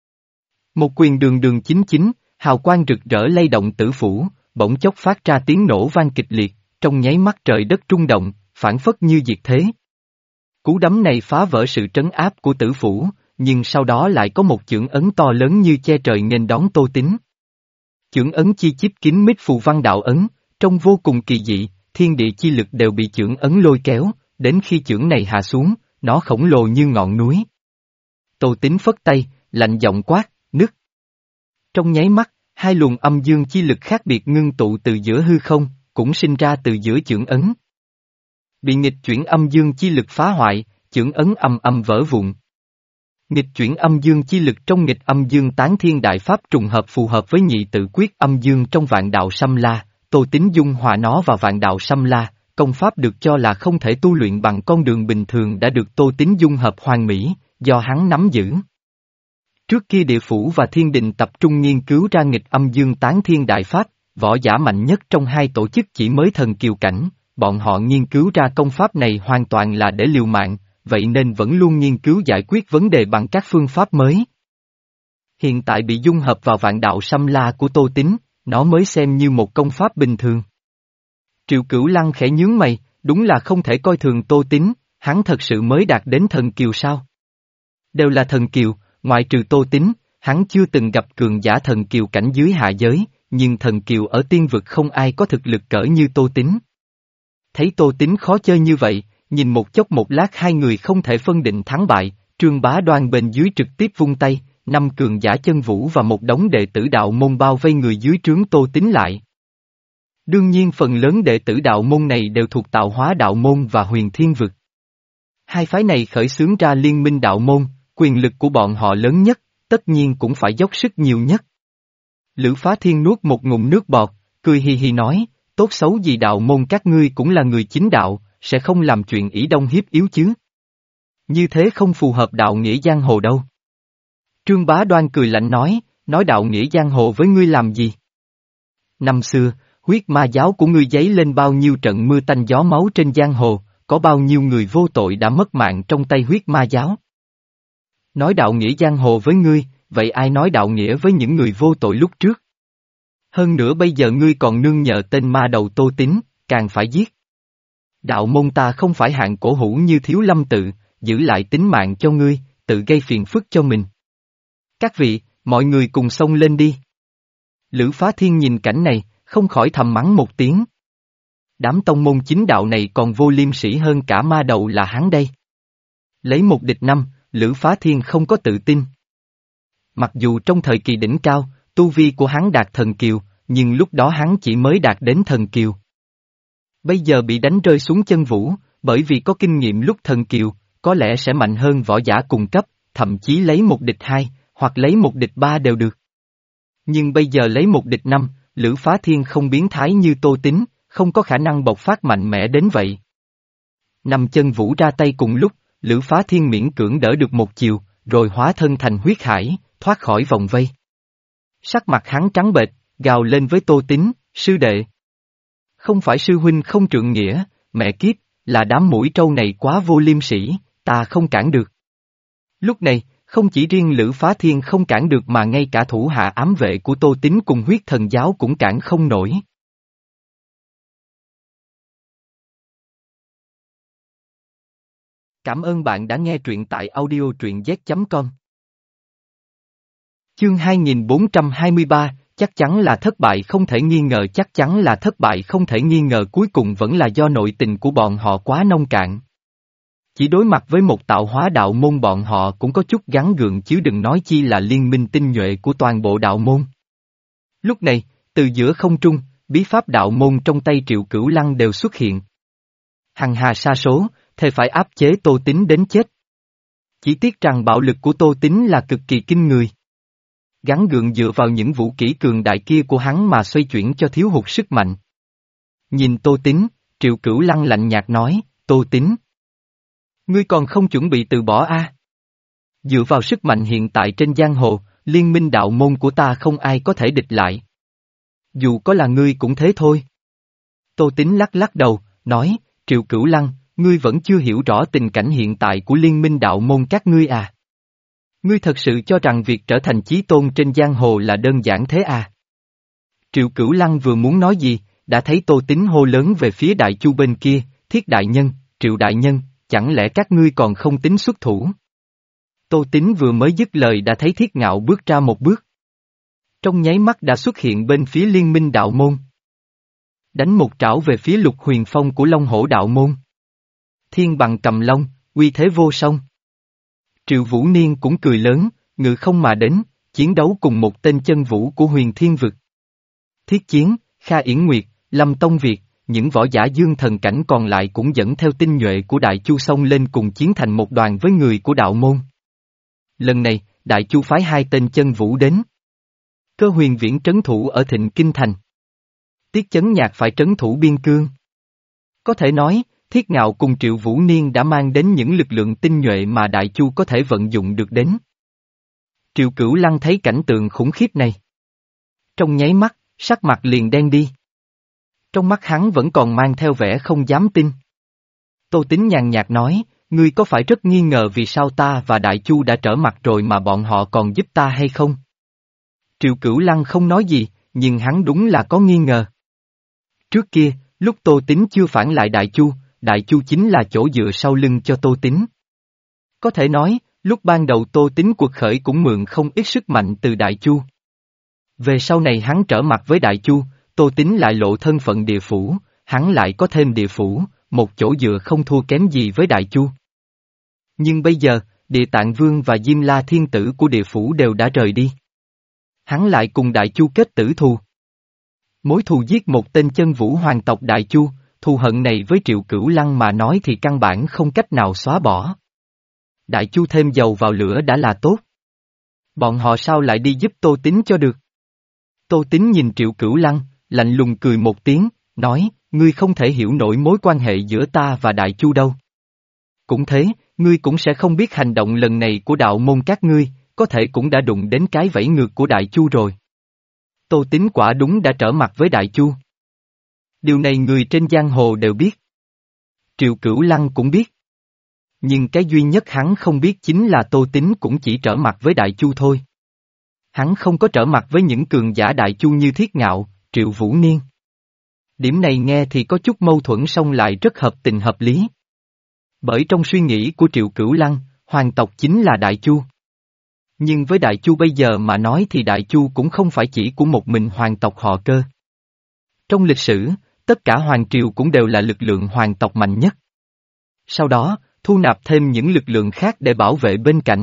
Một quyền đường đường chính chính, hào quang rực rỡ lay động tử phủ, bỗng chốc phát ra tiếng nổ vang kịch liệt, trong nháy mắt trời đất rung động, phản phất như diệt thế. Cú đấm này phá vỡ sự trấn áp của tử phủ, nhưng sau đó lại có một chưởng ấn to lớn như che trời nghênh đón Tô Tín. Chưởng ấn chi chít kín mít phù văn đạo ấn, trông vô cùng kỳ dị, thiên địa chi lực đều bị chưởng ấn lôi kéo, đến khi chưởng này hạ xuống, nó khổng lồ như ngọn núi. Tô Tín phất tay, lạnh giọng quát, nứt. Trong nháy mắt, hai luồng âm dương chi lực khác biệt ngưng tụ từ giữa hư không, cũng sinh ra từ giữa chưởng ấn. Bị nghịch chuyển âm dương chi lực phá hoại, chưởng ấn âm âm vỡ vụn. Nghịch chuyển âm dương chi lực trong nghịch âm dương tán thiên đại pháp trùng hợp phù hợp với nhị tự quyết âm dương trong vạn đạo xâm la, Tô Tín dung hòa nó vào vạn đạo xâm la, công pháp được cho là không thể tu luyện bằng con đường bình thường đã được Tô Tín dung hợp hoàn mỹ, do hắn nắm giữ. Trước kia địa phủ và thiên đình tập trung nghiên cứu ra nghịch âm dương tán thiên đại pháp, võ giả mạnh nhất trong hai tổ chức chỉ mới thần kiều cảnh, bọn họ nghiên cứu ra công pháp này hoàn toàn là để liều mạng, vậy nên vẫn luôn nghiên cứu giải quyết vấn đề bằng các phương pháp mới. Hiện tại bị dung hợp vào vạn đạo xâm la của Tô Tín, nó mới xem như một công pháp bình thường. Triệu Cửu Lăng khẽ nhướng mày, đúng là không thể coi thường Tô Tín, hắn thật sự mới đạt đến thần kiều sao? Đều là thần kiều, ngoại trừ Tô Tín, hắn chưa từng gặp cường giả thần kiều cảnh dưới hạ giới, nhưng thần kiều ở tiên vực không ai có thực lực cỡ như Tô Tín. Thấy Tô Tín khó chơi như vậy, nhìn một chốc một lát hai người không thể phân định thắng bại, Trương Bá Đoan bên dưới trực tiếp vung tay, năm cường giả chân vũ và một đống đệ tử đạo môn bao vây người dưới trướng Tô Tín lại. Đương nhiên phần lớn đệ tử đạo môn này đều thuộc Tạo Hóa đạo môn và Huyền Thiên vực. Hai phái này khởi xướng ra liên minh đạo môn, quyền lực của bọn họ lớn nhất, tất nhiên cũng phải dốc sức nhiều nhất. Lữ Phá Thiên nuốt một ngụm nước bọt, cười hì hì nói, tốt xấu gì đạo môn các ngươi cũng là người chính đạo, sẽ không làm chuyện ỷ đông hiếp yếu chứ. Như thế không phù hợp đạo nghĩa giang hồ đâu. Trương Bá Đoan cười lạnh nói, nói đạo nghĩa giang hồ với ngươi làm gì? Năm xưa, huyết ma giáo của ngươi giấy lên bao nhiêu trận mưa tanh gió máu trên giang hồ, có bao nhiêu người vô tội đã mất mạng trong tay huyết ma giáo. Nói đạo nghĩa giang hồ với ngươi, vậy ai nói đạo nghĩa với những người vô tội lúc trước? Hơn nữa bây giờ ngươi còn nương nhờ tên ma đầu Tô Tín, càng phải giết. Đạo môn ta không phải hạng cổ hủ như Thiếu Lâm tự, giữ lại tính mạng cho ngươi, tự gây phiền phức cho mình. Các vị, mọi người cùng xông lên đi. Lữ Phá Thiên nhìn cảnh này, không khỏi thầm mắng một tiếng. Đám tông môn chính đạo này còn vô liêm sỉ hơn cả ma đầu là hắn đây. Lấy một địch năm, Lữ Phá Thiên không có tự tin. Mặc dù trong thời kỳ đỉnh cao, tu vi của hắn đạt thần kiều, nhưng lúc đó hắn chỉ mới đạt đến thần kiều. Bây giờ bị đánh rơi xuống chân vũ, bởi vì có kinh nghiệm lúc thần kiều, có lẽ sẽ mạnh hơn võ giả cùng cấp, thậm chí lấy một địch hai, hoặc lấy một địch ba đều được. Nhưng bây giờ lấy một địch năm, Lữ Phá Thiên không biến thái như Tô Tín, không có khả năng bộc phát mạnh mẽ đến vậy. Năm chân vũ ra tay cùng lúc, Lữ Phá Thiên miễn cưỡng đỡ được một chiều, rồi hóa thân thành huyết hải, thoát khỏi vòng vây. Sắc mặt hắn trắng bệch, gào lên với Tô Tín, sư đệ. Không phải sư huynh không trượng nghĩa, mẹ kiếp, là đám mũi trâu này quá vô liêm sỉ, ta không cản được. Lúc này, không chỉ riêng Lữ Phá Thiên không cản được mà ngay cả thủ hạ ám vệ của Tô Tín cùng huyết thần giáo cũng cản không nổi. Cảm ơn bạn đã nghe truyện tại audio truyện z chấm com. Chương hai nghìn bốn trăm hai mươi ba, chắc chắn là thất bại không thể nghi ngờ chắc chắn là thất bại không thể nghi ngờ cuối cùng vẫn là do nội tình của bọn họ quá nông cạn. Chỉ đối mặt với một tạo hóa đạo môn bọn họ cũng có chút gắn gượng chứ đừng nói chi là liên minh tinh nhuệ của toàn bộ đạo môn. Lúc này, từ giữa không trung, bí pháp đạo môn trong tay Triệu Cửu Lăng đều xuất hiện. Hằng hà sa số, thề phải áp chế Tô Tín đến chết. Chỉ tiếc rằng bạo lực của Tô Tín là cực kỳ kinh người. Gắn gượng dựa vào những vũ kỹ cường đại kia của hắn mà xoay chuyển cho thiếu hụt sức mạnh. Nhìn Tô Tín, Triệu Cửu Lăng lạnh nhạt nói, Tô Tín. Ngươi còn không chuẩn bị từ bỏ a? À? Dựa vào sức mạnh hiện tại trên giang hồ, liên minh đạo môn của ta không ai có thể địch lại. Dù có là ngươi cũng thế thôi. Tô Tín lắc lắc đầu, nói, Triệu Cửu Lăng, ngươi vẫn chưa hiểu rõ tình cảnh hiện tại của liên minh đạo môn các ngươi à? Ngươi thật sự cho rằng việc trở thành chí tôn trên giang hồ là đơn giản thế à? Triệu Cửu Lăng vừa muốn nói gì, đã thấy Tô Tín hô lớn về phía Đại Chu bên kia, Thiết đại nhân, Triệu đại nhân, chẳng lẽ các ngươi còn không tính xuất thủ? Tô Tín vừa mới dứt lời đã thấy Thiết Ngạo bước ra một bước. Trong nháy mắt đã xuất hiện bên phía liên minh đạo môn. Đánh một trảo về phía Lục Huyền Phong của Long Hổ đạo môn. Thiên bằng cầm long, uy thế vô song. Triệu Vũ Niên cũng cười lớn, ngự không mà đến, chiến đấu cùng một tên chân vũ của Huyền Thiên Vực. Thiết Chiến, Kha Yển Nguyệt, Lâm Tông Việt, những võ giả dương thần cảnh còn lại cũng dẫn theo tinh nhuệ của Đại Chu xông lên cùng chiến thành một đoàn với người của đạo môn. Lần này, Đại Chu phái hai tên chân vũ đến. Cơ Huyền Viễn trấn thủ ở Thịnh Kinh Thành. Tiết Chấn Nhạc phải trấn thủ Biên Cương. Có thể nói, Thiết Ngạo cùng Triệu Vũ Niên đã mang đến những lực lượng tinh nhuệ mà Đại Chu có thể vận dụng được đến. Triệu Cửu Lăng thấy cảnh tượng khủng khiếp này. Trong nháy mắt, sắc mặt liền đen đi. Trong mắt hắn vẫn còn mang theo vẻ không dám tin. Tô Tín nhàn nhạt nói, ngươi có phải rất nghi ngờ vì sao ta và Đại Chu đã trở mặt rồi mà bọn họ còn giúp ta hay không? Triệu Cửu Lăng không nói gì, nhưng hắn đúng là có nghi ngờ. Trước kia, lúc Tô Tín chưa phản lại Đại Chu, Đại Chu chính là chỗ dựa sau lưng cho Tô Tín. Có thể nói, lúc ban đầu Tô Tín cuộc khởi cũng mượn không ít sức mạnh từ Đại Chu. Về sau này hắn trở mặt với Đại Chu, Tô Tín lại lộ thân phận địa phủ, hắn lại có thêm địa phủ, một chỗ dựa không thua kém gì với Đại Chu. Nhưng bây giờ, Địa Tạng Vương và Diêm La Thiên Tử của địa phủ đều đã rời đi. Hắn lại cùng Đại Chu kết tử thù. Mối thù giết một tên chân vũ hoàng tộc Đại Chu, thù hận này với Triệu Cửu Lăng mà nói thì căn bản không cách nào xóa bỏ. Đại Chu thêm dầu vào lửa đã là tốt. Bọn họ sao lại đi giúp Tô Tín cho được? Tô Tín nhìn Triệu Cửu Lăng, lạnh lùng cười một tiếng, nói, ngươi không thể hiểu nổi mối quan hệ giữa ta và Đại Chu đâu. Cũng thế, ngươi cũng sẽ không biết hành động lần này của đạo môn các ngươi, có thể cũng đã đụng đến cái vẫy ngược của Đại Chu rồi. Tô Tín quả đúng đã trở mặt với Đại Chu. Điều này người trên giang hồ đều biết. Triệu Cửu Lăng cũng biết. Nhưng cái duy nhất hắn không biết chính là Tô Tín cũng chỉ trở mặt với Đại Chu thôi. Hắn không có trở mặt với những cường giả Đại Chu như Thiết Ngạo, Triệu Vũ Niên. Điểm này nghe thì có chút mâu thuẫn song lại rất hợp tình hợp lý. Bởi trong suy nghĩ của Triệu Cửu Lăng, hoàng tộc chính là Đại Chu. Nhưng với Đại Chu bây giờ mà nói thì Đại Chu cũng không phải chỉ của một mình hoàng tộc họ Cơ. Trong lịch sử, tất cả hoàng triều cũng đều là lực lượng hoàng tộc mạnh nhất. Sau đó, thu nạp thêm những lực lượng khác để bảo vệ bên cạnh.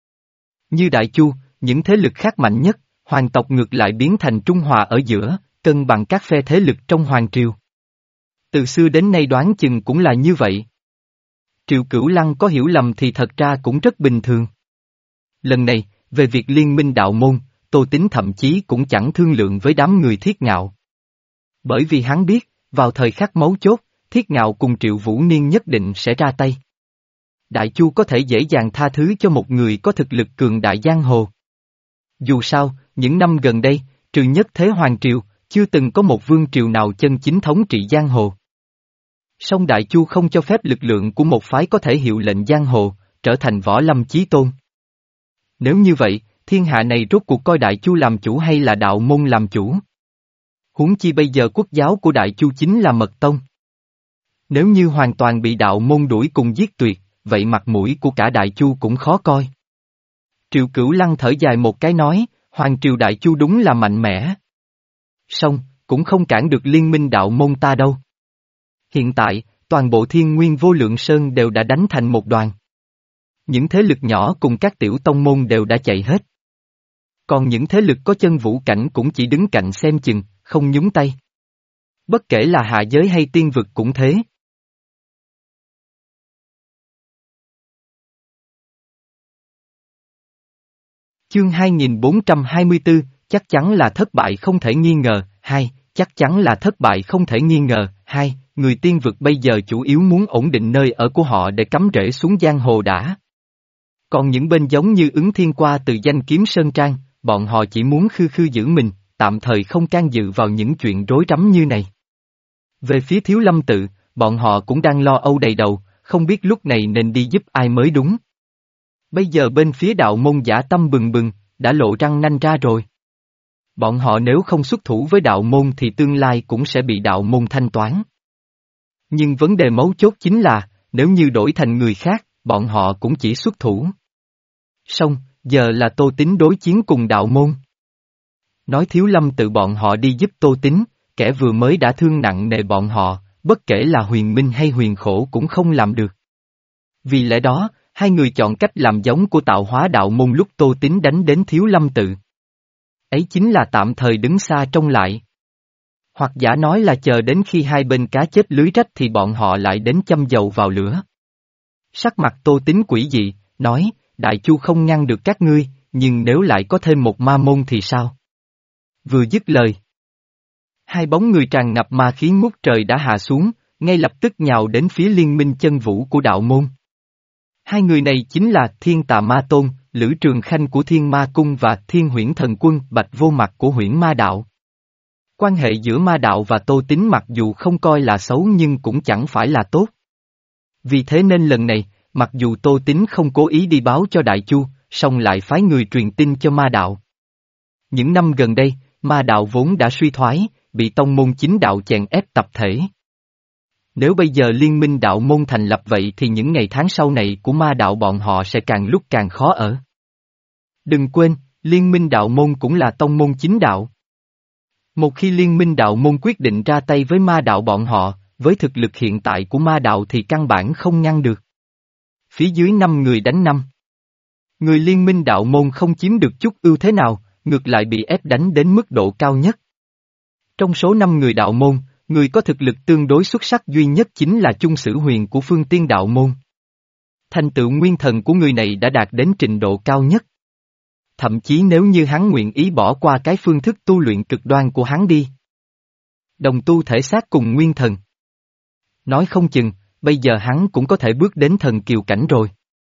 Như Đại Chu, những thế lực khác mạnh nhất, hoàng tộc ngược lại biến thành trung hòa ở giữa, cân bằng các phe thế lực trong hoàng triều. Từ xưa đến nay đoán chừng cũng là như vậy. Triệu Cửu Lăng có hiểu lầm thì thật ra cũng rất bình thường. Lần này, về việc liên minh đạo môn, Tô Tín thậm chí cũng chẳng thương lượng với đám người Thiết Ngạo. Bởi vì hắn biết, vào thời khắc mấu chốt, Thiết Ngạo cùng Triệu Vũ Niên nhất định sẽ ra tay. Đại Chu có thể dễ dàng tha thứ cho một người có thực lực cường đại giang hồ. Dù sao, những năm gần đây, trừ nhất thế hoàng triều, chưa từng có một vương triều nào chân chính thống trị giang hồ. Song Đại Chu không cho phép lực lượng của một phái có thể hiệu lệnh giang hồ, trở thành võ lâm chí tôn. Nếu như vậy, thiên hạ này rốt cuộc coi Đại Chu làm chủ hay là đạo môn làm chủ? Huống chi bây giờ quốc giáo của Đại Chu chính là Mật Tông. Nếu như hoàn toàn bị đạo môn đuổi cùng giết tuyệt, vậy mặt mũi của cả Đại Chu cũng khó coi. Triệu Cửu Lăng thở dài một cái nói, Hoàng triều Đại Chu đúng là mạnh mẽ. Song, cũng không cản được liên minh đạo môn ta đâu. Hiện tại, toàn bộ Thiên Nguyên Vô Lượng Sơn đều đã đánh thành một đoàn. Những thế lực nhỏ cùng các tiểu tông môn đều đã chạy hết. Còn những thế lực có chân vũ cảnh cũng chỉ đứng cạnh xem chừng, không nhúng tay. Bất kể là hạ giới hay tiên vực cũng thế. Chương hai nghìn bốn trăm hai mươi tư, chắc chắn là thất bại không thể nghi ngờ, hai, chắc chắn là thất bại không thể nghi ngờ, hai, người tiên vực bây giờ chủ yếu muốn ổn định nơi ở của họ để cắm rễ xuống giang hồ đã. Còn những bên giống như ứng thiên qua từ danh kiếm Sơn Trang, bọn họ chỉ muốn khư khư giữ mình, tạm thời không can dự vào những chuyện rối rắm như này. Về phía Thiếu Lâm Tự, bọn họ cũng đang lo âu đầy đầu, không biết lúc này nên đi giúp ai mới đúng. Bây giờ bên phía đạo môn dã tâm bừng bừng, đã lộ răng nanh ra rồi. Bọn họ nếu không xuất thủ với đạo môn thì tương lai cũng sẽ bị đạo môn thanh toán. Nhưng vấn đề mấu chốt chính là, nếu như đổi thành người khác, bọn họ cũng chỉ xuất thủ. Xong, giờ là Tô Tín đối chiến cùng đạo môn. Nói Thiếu Lâm Tự bọn họ đi giúp Tô Tín, kẻ vừa mới đã thương nặng nề bọn họ, bất kể là Huyền Minh hay Huyền Khổ cũng không làm được. Vì lẽ đó, hai người chọn cách làm giống của tạo hóa đạo môn lúc Tô Tín đánh đến Thiếu Lâm Tự. Ấy chính là tạm thời đứng xa trông lại. Hoặc giả nói là chờ đến khi hai bên cá chết lưới rách thì bọn họ lại đến châm dầu vào lửa. Sắc mặt Tô Tín quỷ dị, nói, Đại Chu không ngăn được các ngươi, nhưng nếu lại có thêm một ma môn thì sao? Vừa dứt lời. Hai bóng người tràn ngập ma khí ngút trời đã hạ xuống, ngay lập tức nhào đến phía liên minh chân vũ của đạo môn. Hai người này chính là Thiên Tà Ma Tôn, Lữ Trường Khanh của Thiên Ma Cung và Thiên Huyễn Thần Quân Bạch Vô Mặt của Huyễn Ma Đạo. Quan hệ giữa Ma Đạo và Tô Tín mặc dù không coi là xấu nhưng cũng chẳng phải là tốt. Vì thế nên lần này, mặc dù Tô Tín không cố ý đi báo cho Đại Chu, song lại phái người truyền tin cho Ma Đạo. Những năm gần đây, Ma Đạo vốn đã suy thoái, bị tông môn chính đạo chèn ép tập thể. Nếu bây giờ liên minh đạo môn thành lập vậy thì những ngày tháng sau này của Ma Đạo bọn họ sẽ càng lúc càng khó ở. Đừng quên, liên minh đạo môn cũng là tông môn chính đạo. Một khi liên minh đạo môn quyết định ra tay với Ma Đạo bọn họ, với thực lực hiện tại của Ma Đạo thì căn bản không ngăn được. Phía dưới năm người đánh năm. Người liên minh đạo môn không chiếm được chút ưu thế nào, ngược lại bị ép đánh đến mức độ cao nhất. Trong số năm người đạo môn, người có thực lực tương đối xuất sắc duy nhất chính là Chung Sử Huyền của Phương Tiên đạo môn. Thành tựu nguyên thần của người này đã đạt đến trình độ cao nhất. Thậm chí nếu như hắn nguyện ý bỏ qua cái phương thức tu luyện cực đoan của hắn đi. Đồng tu thể xác cùng nguyên thần. Nói không chừng, bây giờ hắn cũng có thể bước đến thần kiều cảnh rồi.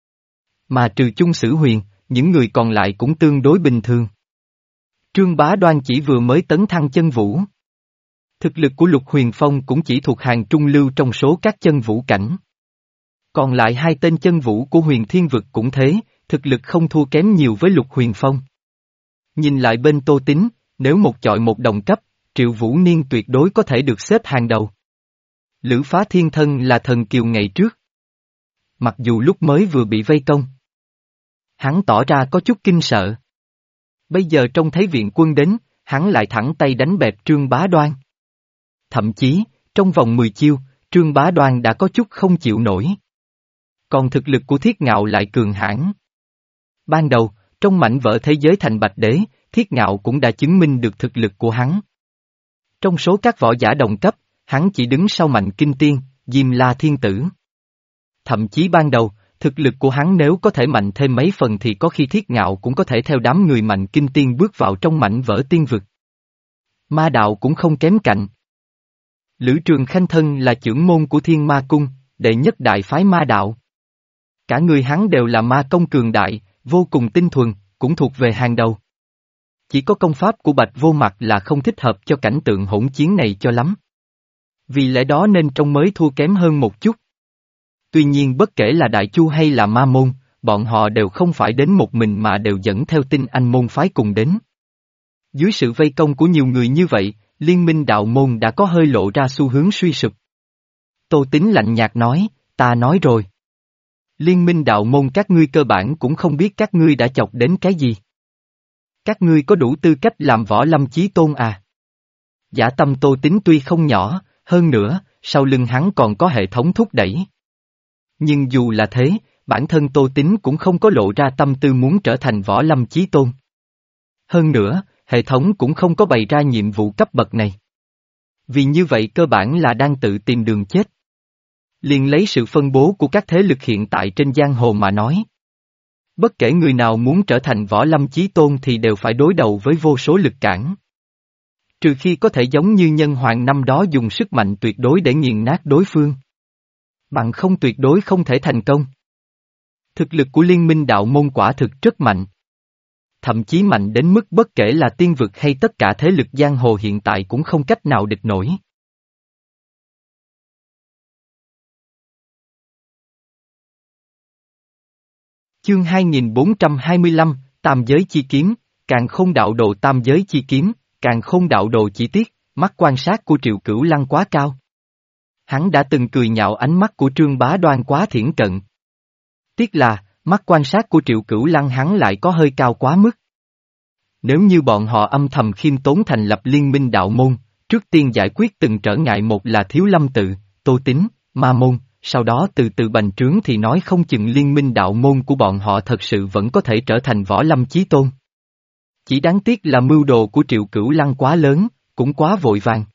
Mà trừ Chung Sử Huyền, những người còn lại cũng tương đối bình thường. Trương Bá Đoan chỉ vừa mới tấn thăng chân vũ. Thực lực của Lục Huyền Phong cũng chỉ thuộc hàng trung lưu trong số các chân vũ cảnh. Còn lại hai tên chân vũ của Huyền Thiên Vực cũng thế, thực lực không thua kém nhiều với Lục Huyền Phong. Nhìn lại bên Tô Tín, nếu một chọi một đồng cấp, Triệu Vũ Niên tuyệt đối có thể được xếp hàng đầu. Lữ Phá Thiên Thân là thần kiều ngày trước. Mặc dù lúc mới vừa bị vây công, hắn tỏ ra có chút kinh sợ. Bây giờ trông thấy viện quân đến, hắn lại thẳng tay đánh bẹp Trương Bá Đoan. Thậm chí, trong vòng mười chiêu, Trương Bá Đoan đã có chút không chịu nổi. Còn thực lực của Thiết Ngạo lại cường hãn. Ban đầu, trong mảnh vỡ thế giới thành Bạch Đế, Thiết Ngạo cũng đã chứng minh được thực lực của hắn. Trong số các võ giả đồng cấp, hắn chỉ đứng sau Mạnh Kinh Tiên, Diêm La Thiên Tử. Thậm chí ban đầu, thực lực của hắn nếu có thể mạnh thêm mấy phần thì có khi Thiết Ngạo cũng có thể theo đám người mạnh kinh tiên bước vào trong mảnh vỡ tiên vực. Ma đạo cũng không kém cạnh. Lữ Trường Khanh thân là trưởng môn của Thiên Ma Cung, đệ nhất đại phái ma đạo. Cả người hắn đều là ma công cường đại, vô cùng tinh thuần, cũng thuộc về hàng đầu. Chỉ có công pháp của Bạch Vô Mặt là không thích hợp cho cảnh tượng hỗn chiến này cho lắm. Vì lẽ đó nên trông mới thua kém hơn một chút. Tuy nhiên bất kể là Đại Chu hay là Ma Môn, bọn họ đều không phải đến một mình mà đều dẫn theo Tinh Anh môn phái cùng đến. Dưới sự vây công của nhiều người như vậy, liên minh đạo môn đã có hơi lộ ra xu hướng suy sụp. Tô Tín lạnh nhạt nói, ta nói rồi. Liên minh đạo môn các ngươi cơ bản cũng không biết các ngươi đã chọc đến cái gì. Các ngươi có đủ tư cách làm võ lâm chí tôn à? Dã tâm Tô Tín tuy không nhỏ, hơn nữa, sau lưng hắn còn có hệ thống thúc đẩy. Nhưng dù là thế, bản thân Tô Tín cũng không có lộ ra tâm tư muốn trở thành võ lâm chí tôn. Hơn nữa, hệ thống cũng không có bày ra nhiệm vụ cấp bậc này. Vì như vậy cơ bản là đang tự tìm đường chết. Liền lấy sự phân bố của các thế lực hiện tại trên giang hồ mà nói. Bất kể người nào muốn trở thành võ lâm chí tôn thì đều phải đối đầu với vô số lực cản. Trừ khi có thể giống như nhân hoàng năm đó dùng sức mạnh tuyệt đối để nghiền nát đối phương. Bằng không tuyệt đối không thể thành công. Thực lực của liên minh đạo môn quả thực rất mạnh. Thậm chí mạnh đến mức bất kể là tiên vực hay tất cả thế lực giang hồ hiện tại cũng không cách nào địch nổi. Chương hai nghìn bốn trăm hai mươi lăm, Tam Giới Chi Kiếm, Càn Khôn Đạo Đồ. Tam Giới Chi Kiếm, Càn Khôn Đạo Đồ. Chi tiết, mắt quan sát của Triệu Cửu Lăng quá cao. Hắn đã từng cười nhạo ánh mắt của Trương Bá Đoan quá thiển cận. Tiếc là, mắt quan sát của Triệu Cửu Lăng hắn lại có hơi cao quá mức. Nếu như bọn họ âm thầm khiêm tốn thành lập liên minh đạo môn, trước tiên giải quyết từng trở ngại, một là Thiếu Lâm Tự, Tô Tín, Ma Môn, sau đó từ từ bành trướng thì nói không chừng liên minh đạo môn của bọn họ thật sự vẫn có thể trở thành võ lâm chí tôn. Chỉ đáng tiếc là mưu đồ của Triệu Cửu Lăng quá lớn, cũng quá vội vàng.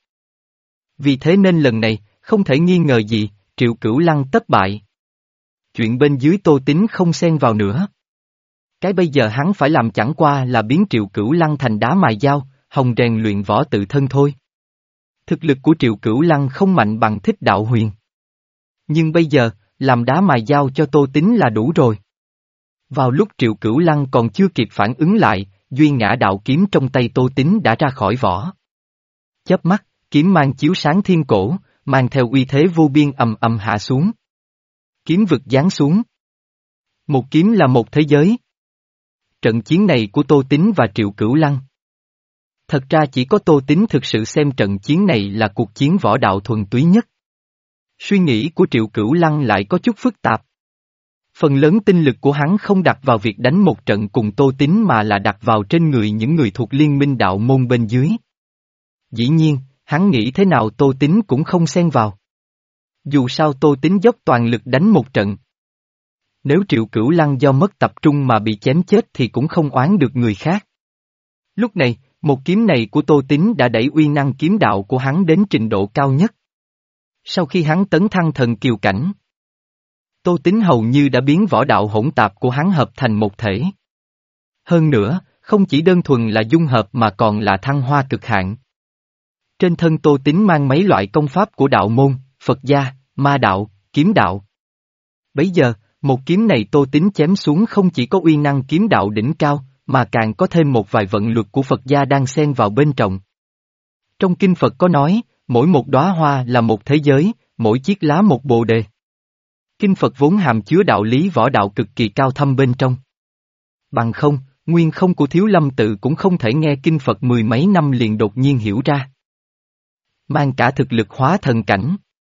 Vì thế nên lần này, không thể nghi ngờ gì, Triệu Cửu Lăng thất bại. Chuyện bên dưới Tô Tín không xen vào nữa. Cái bây giờ hắn phải làm chẳng qua là biến Triệu Cửu Lăng thành đá mài dao, hồng rèn luyện võ tự thân thôi. Thực lực của Triệu Cửu Lăng không mạnh bằng Thích Đạo Huyền. Nhưng bây giờ, làm đá mài dao cho Tô Tín là đủ rồi. Vào lúc Triệu Cửu Lăng còn chưa kịp phản ứng lại, duy ngã đạo kiếm trong tay Tô Tín đã ra khỏi vỏ. Chớp mắt, kiếm mang chiếu sáng thiên cổ, mang theo uy thế vô biên ầm ầm hạ xuống. Kiếm vực giáng xuống. Một kiếm là một thế giới. Trận chiến này của Tô Tín và Triệu Cửu Lăng. Thật ra chỉ có Tô Tín thực sự xem trận chiến này là cuộc chiến võ đạo thuần túy nhất. Suy nghĩ của Triệu Cửu Lăng lại có chút phức tạp. Phần lớn tinh lực của hắn không đặt vào việc đánh một trận cùng Tô Tín mà là đặt vào trên người những người thuộc liên minh đạo môn bên dưới. Dĩ nhiên, hắn nghĩ thế nào Tô Tín cũng không xen vào. Dù sao Tô Tín dốc toàn lực đánh một trận. Nếu Triệu Cửu Lăng do mất tập trung mà bị chém chết thì cũng không oán được người khác. Lúc này, một kiếm này của Tô Tín đã đẩy uy năng kiếm đạo của hắn đến trình độ cao nhất. Sau khi hắn tấn thăng thần kiều cảnh, Tô Tín hầu như đã biến võ đạo hỗn tạp của hắn hợp thành một thể. Hơn nữa, không chỉ đơn thuần là dung hợp mà còn là thăng hoa cực hạn. Trên thân Tô Tín mang mấy loại công pháp của đạo môn, Phật gia, ma đạo, kiếm đạo. Bấy giờ, một kiếm này Tô Tín chém xuống không chỉ có uy năng kiếm đạo đỉnh cao, mà càng có thêm một vài vận luật của Phật gia đang xen vào bên trong. Trong kinh Phật có nói, mỗi một đóa hoa là một thế giới, mỗi chiếc lá một bồ đề. Kinh Phật vốn hàm chứa đạo lý võ đạo cực kỳ cao thâm bên trong. Bằng không, nguyên không của Thiếu Lâm Tự cũng không thể nghe kinh Phật mười mấy năm liền đột nhiên hiểu ra. Mang cả thực lực hóa thần cảnh.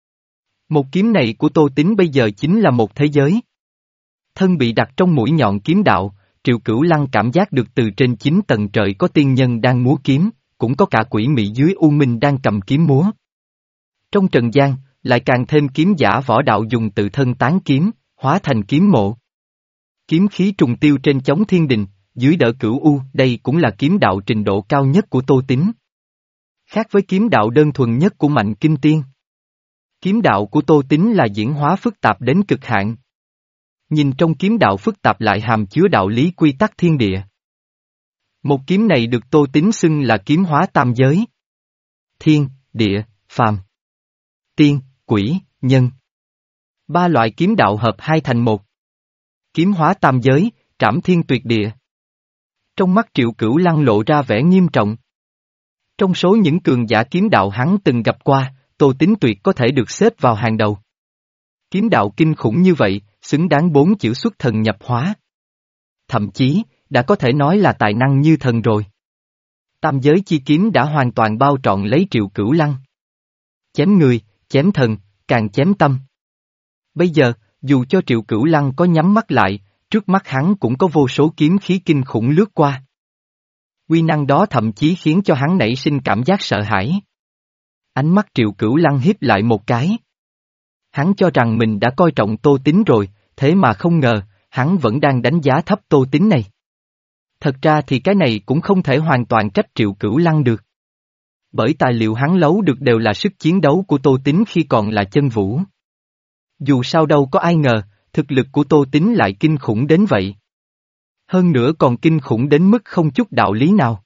Một kiếm này của Tô Tín bây giờ chính là một thế giới. Thân bị đặt trong mũi nhọn kiếm đạo, Triệu Cửu Lăng cảm giác được từ trên chín tầng trời có tiên nhân đang múa kiếm, cũng có cả quỷ mị dưới u minh đang cầm kiếm múa. Trong trần gian, lại càng thêm kiếm giả võ đạo dùng tự thân tán kiếm, hóa thành kiếm mộ. Kiếm khí trùng tiêu trên chóng thiên đình, dưới đỡ cửu u, đây cũng là kiếm đạo trình độ cao nhất của Tô Tín. Khác với kiếm đạo đơn thuần nhất của Mạnh Kinh Tiên. Kiếm đạo của Tô Tín là diễn hóa phức tạp đến cực hạn. Nhìn trong kiếm đạo phức tạp lại hàm chứa đạo lý quy tắc thiên địa. Một kiếm này được Tô Tín xưng là kiếm hóa tam giới. Thiên, địa, phàm. Tiên, quỷ, nhân. Ba loại kiếm đạo hợp hai thành một. Kiếm hóa tam giới, trảm thiên tuyệt địa. Trong mắt Triệu Cửu Lăng lộ ra vẻ nghiêm trọng. Trong số những cường giả kiếm đạo hắn từng gặp qua, Tô Tín tuyệt có thể được xếp vào hàng đầu. Kiếm đạo kinh khủng như vậy, xứng đáng bốn chữ xuất thần nhập hóa. Thậm chí, đã có thể nói là tài năng như thần rồi. Tam giới chi kiếm đã hoàn toàn bao trọn lấy Triệu Cửu Lăng. Chém người, chém thần, càng chém tâm. Bây giờ, dù cho Triệu Cửu Lăng có nhắm mắt lại, trước mắt hắn cũng có vô số kiếm khí kinh khủng lướt qua. Uy năng đó thậm chí khiến cho hắn nảy sinh cảm giác sợ hãi. Ánh mắt Triệu Cửu Lăng híp lại một cái. Hắn cho rằng mình đã coi trọng Tô Tín rồi, thế mà không ngờ, hắn vẫn đang đánh giá thấp Tô Tín này. Thật ra thì cái này cũng không thể hoàn toàn trách Triệu Cửu Lăng được. Bởi tài liệu hắn lấu được đều là sức chiến đấu của Tô Tín khi còn là chân vũ. Dù sao đâu có ai ngờ, thực lực của Tô Tín lại kinh khủng đến vậy. Hơn nữa còn kinh khủng đến mức không chút đạo lý nào.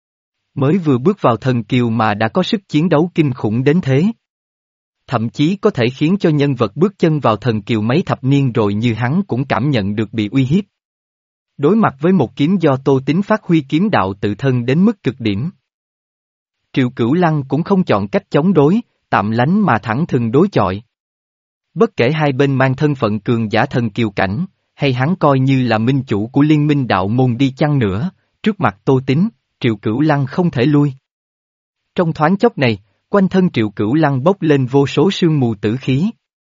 Mới vừa bước vào thần kiều mà đã có sức chiến đấu kinh khủng đến thế. Thậm chí có thể khiến cho nhân vật bước chân vào thần kiều mấy thập niên rồi như hắn cũng cảm nhận được bị uy hiếp. Đối mặt với một kiếm do Tô Tín phát huy kiếm đạo tự thân đến mức cực điểm. Triệu Cửu Lăng cũng không chọn cách chống đối, tạm lánh mà thẳng thừng đối chọi. Bất kể hai bên mang thân phận cường giả thần kiều cảnh, hay hắn coi như là minh chủ của liên minh đạo môn đi chăng nữa, trước mặt Tô Tín, Triệu Cửu Lăng không thể lui. Trong thoáng chốc này, quanh thân Triệu Cửu Lăng bốc lên vô số sương mù tử khí.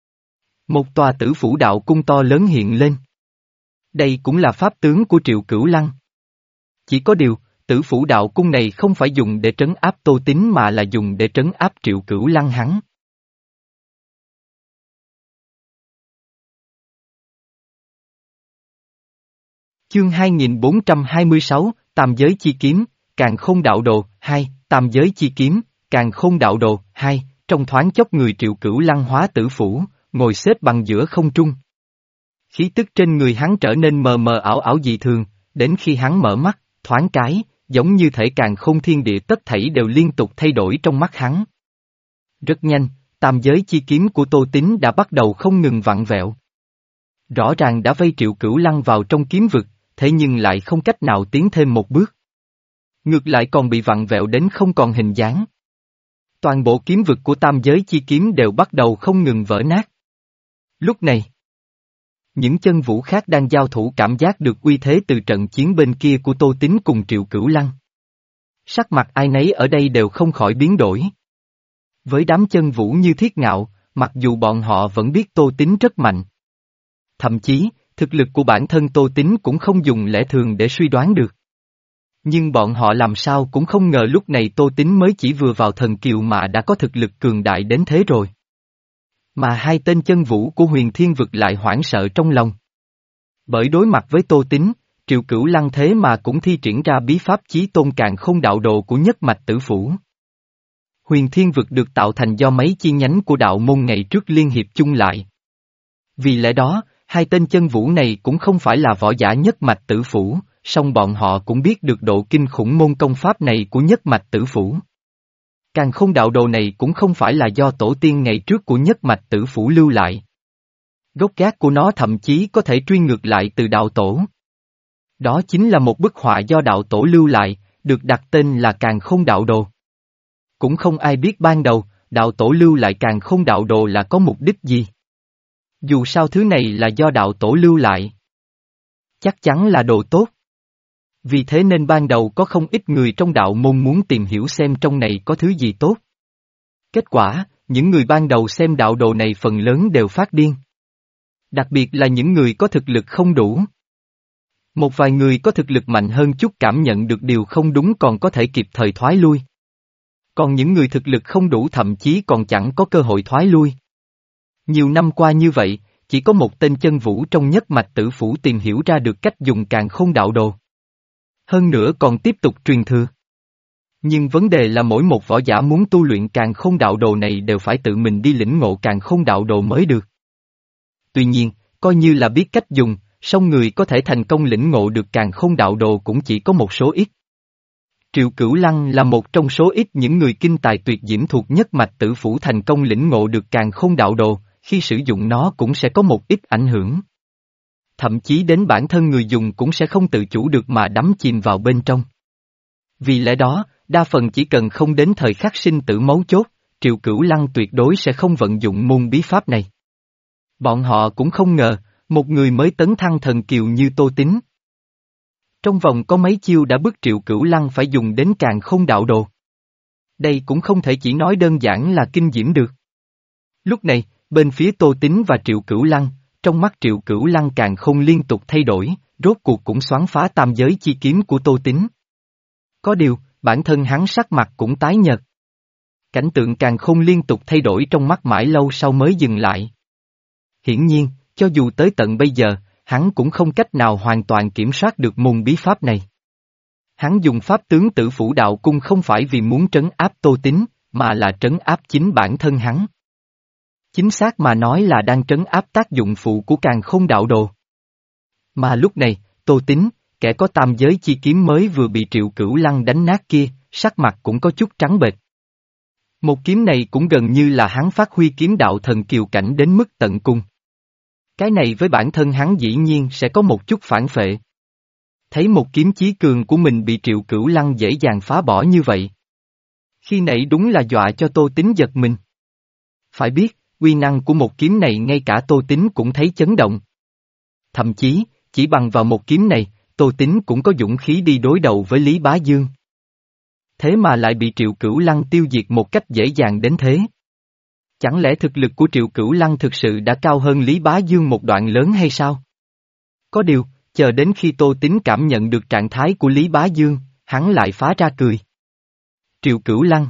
Một tòa tử phủ đạo cung to lớn hiện lên. Đây cũng là pháp tướng của Triệu Cửu Lăng. Chỉ có điều, tử phủ đạo cung này không phải dùng để trấn áp Tô Tín mà là dùng để trấn áp Triệu Cửu Lăng hắn. Chương hai nghìn bốn trăm hai mươi sáu, Tam Giới Chi Kiếm, Càn Khôn Đạo Đồ, hai, Tam Giới Chi Kiếm, Càn Khôn Đạo Đồ, hai, trong thoáng chốc người Triệu Cửu Lăng hóa tử phủ, ngồi xếp bằng giữa không trung. Khí tức trên người hắn trở nên mờ mờ ảo ảo dị thường, đến khi hắn mở mắt, thoáng cái, giống như thể càn khôn thiên địa tất thảy đều liên tục thay đổi trong mắt hắn. Rất nhanh, Tam Giới Chi Kiếm của Tô Tín đã bắt đầu không ngừng vặn vẹo. Rõ ràng đã vây Triệu Cửu Lăng vào trong kiếm vực, thế nhưng lại không cách nào tiến thêm một bước. Ngược lại còn bị vặn vẹo đến không còn hình dáng. Toàn bộ kiếm vực của Tam Giới Chi Kiếm đều bắt đầu không ngừng vỡ nát. Lúc này, những chân vũ khác đang giao thủ cảm giác được uy thế từ trận chiến bên kia của Tô Tín cùng Triệu Cửu Lăng. Sắc mặt ai nấy ở đây đều không khỏi biến đổi. Với đám chân vũ như Thiết Ngạo, mặc dù bọn họ vẫn biết Tô Tín rất mạnh. Thậm chí, thực lực của bản thân Tô Tín cũng không dùng lẽ thường để suy đoán được. Nhưng bọn họ làm sao cũng không ngờ lúc này Tô Tín mới chỉ vừa vào thần kiều mà đã có thực lực cường đại đến thế rồi. Mà hai tên chân vũ của Huyền Thiên Vực lại hoảng sợ trong lòng. Bởi đối mặt với Tô Tín, Triệu Cửu Lăng thế mà cũng thi triển ra bí pháp chí tôn càn khôn đạo đồ của nhất mạch tử phủ. Huyền Thiên Vực được tạo thành do mấy chi nhánh của đạo môn ngày trước liên hiệp chung lại. Vì lẽ đó, hai tên chân vũ này cũng không phải là võ giả nhất mạch tử phủ, song bọn họ cũng biết được độ kinh khủng môn công pháp này của nhất mạch tử phủ. Càn khôn đạo đồ này cũng không phải là do tổ tiên ngày trước của nhất mạch tử phủ lưu lại. Gốc gác của nó thậm chí có thể truy ngược lại từ đạo tổ. Đó chính là một bức họa do đạo tổ lưu lại, được đặt tên là Càn Khôn Đạo Đồ. Cũng không ai biết ban đầu, đạo tổ lưu lại Càn Khôn Đạo Đồ là có mục đích gì. Dù sao thứ này là do đạo tổ lưu lại. Chắc chắn là đồ tốt. Vì thế nên ban đầu có không ít người trong đạo môn muốn tìm hiểu xem trong này có thứ gì tốt. Kết quả, những người ban đầu xem đạo đồ này phần lớn đều phát điên. Đặc biệt là những người có thực lực không đủ. Một vài người có thực lực mạnh hơn chút cảm nhận được điều không đúng còn có thể kịp thời thoái lui. Còn những người thực lực không đủ thậm chí còn chẳng có cơ hội thoái lui. Nhiều năm qua như vậy, chỉ có một tên chân vũ trong nhất mạch tử phủ tìm hiểu ra được cách dùng càn khôn đạo đồ. Hơn nữa còn tiếp tục truyền thừa. Nhưng vấn đề là mỗi một võ giả muốn tu luyện càn khôn đạo đồ này đều phải tự mình đi lĩnh ngộ càn khôn đạo đồ mới được. Tuy nhiên, coi như là biết cách dùng, song người có thể thành công lĩnh ngộ được càn khôn đạo đồ cũng chỉ có một số ít. Triệu Cửu Lăng là một trong số ít những người kinh tài tuyệt diễm thuộc nhất mạch Tử Phủ thành công lĩnh ngộ được càn khôn đạo đồ, khi sử dụng nó cũng sẽ có một ít ảnh hưởng. Thậm chí đến bản thân người dùng cũng sẽ không tự chủ được mà đắm chìm vào bên trong. Vì lẽ đó, đa phần chỉ cần không đến thời khắc sinh tử mấu chốt, Triệu Cửu Lăng tuyệt đối sẽ không vận dụng môn bí pháp này. Bọn họ cũng không ngờ, một người mới tấn thăng thần kiều như Tô Tín. Trong vòng có mấy chiêu đã bức Triệu Cửu Lăng phải dùng đến càn khôn đạo đồ. Đây cũng không thể chỉ nói đơn giản là kinh diễm được. Lúc này, bên phía Tô Tín và Triệu Cửu Lăng, trong mắt Triệu Cửu Lăng càn khôn liên tục thay đổi, rốt cuộc cũng xoán phá tam giới chi kiếm của Tô Tín. Có điều, bản thân hắn sắc mặt cũng tái nhợt. Cảnh tượng càn khôn liên tục thay đổi trong mắt mãi lâu sau mới dừng lại. Hiển nhiên, cho dù tới tận bây giờ, hắn cũng không cách nào hoàn toàn kiểm soát được môn bí pháp này. Hắn dùng pháp tướng Tử Phủ đạo cung không phải vì muốn trấn áp Tô Tín, mà là trấn áp chính bản thân hắn. Chính xác mà nói là đang trấn áp tác dụng phụ của càn khôn đạo đồ. Mà lúc này, Tô Tín, kẻ có tam giới chi kiếm mới vừa bị Triệu Cửu Lăng đánh nát kia, sắc mặt cũng có chút trắng bệch. Một kiếm này cũng gần như là hắn phát huy kiếm đạo thần kiều cảnh đến mức tận cùng. Cái này với bản thân hắn dĩ nhiên sẽ có một chút phản phệ. Thấy một kiếm chí cường của mình bị Triệu Cửu Lăng dễ dàng phá bỏ như vậy. Khi nãy đúng là dọa cho Tô Tín giật mình. Phải biết, uy năng của một kiếm này ngay cả Tô Tín cũng thấy chấn động. Thậm chí, chỉ bằng vào một kiếm này, Tô Tín cũng có dũng khí đi đối đầu với Lý Bá Dương. Thế mà lại bị Triệu Cửu Lăng tiêu diệt một cách dễ dàng đến thế. Chẳng lẽ thực lực của Triệu Cửu Lăng thực sự đã cao hơn Lý Bá Dương một đoạn lớn hay sao? Có điều, chờ đến khi Tô Tín cảm nhận được trạng thái của Lý Bá Dương, hắn lại phá ra cười. Triệu Cửu Lăng.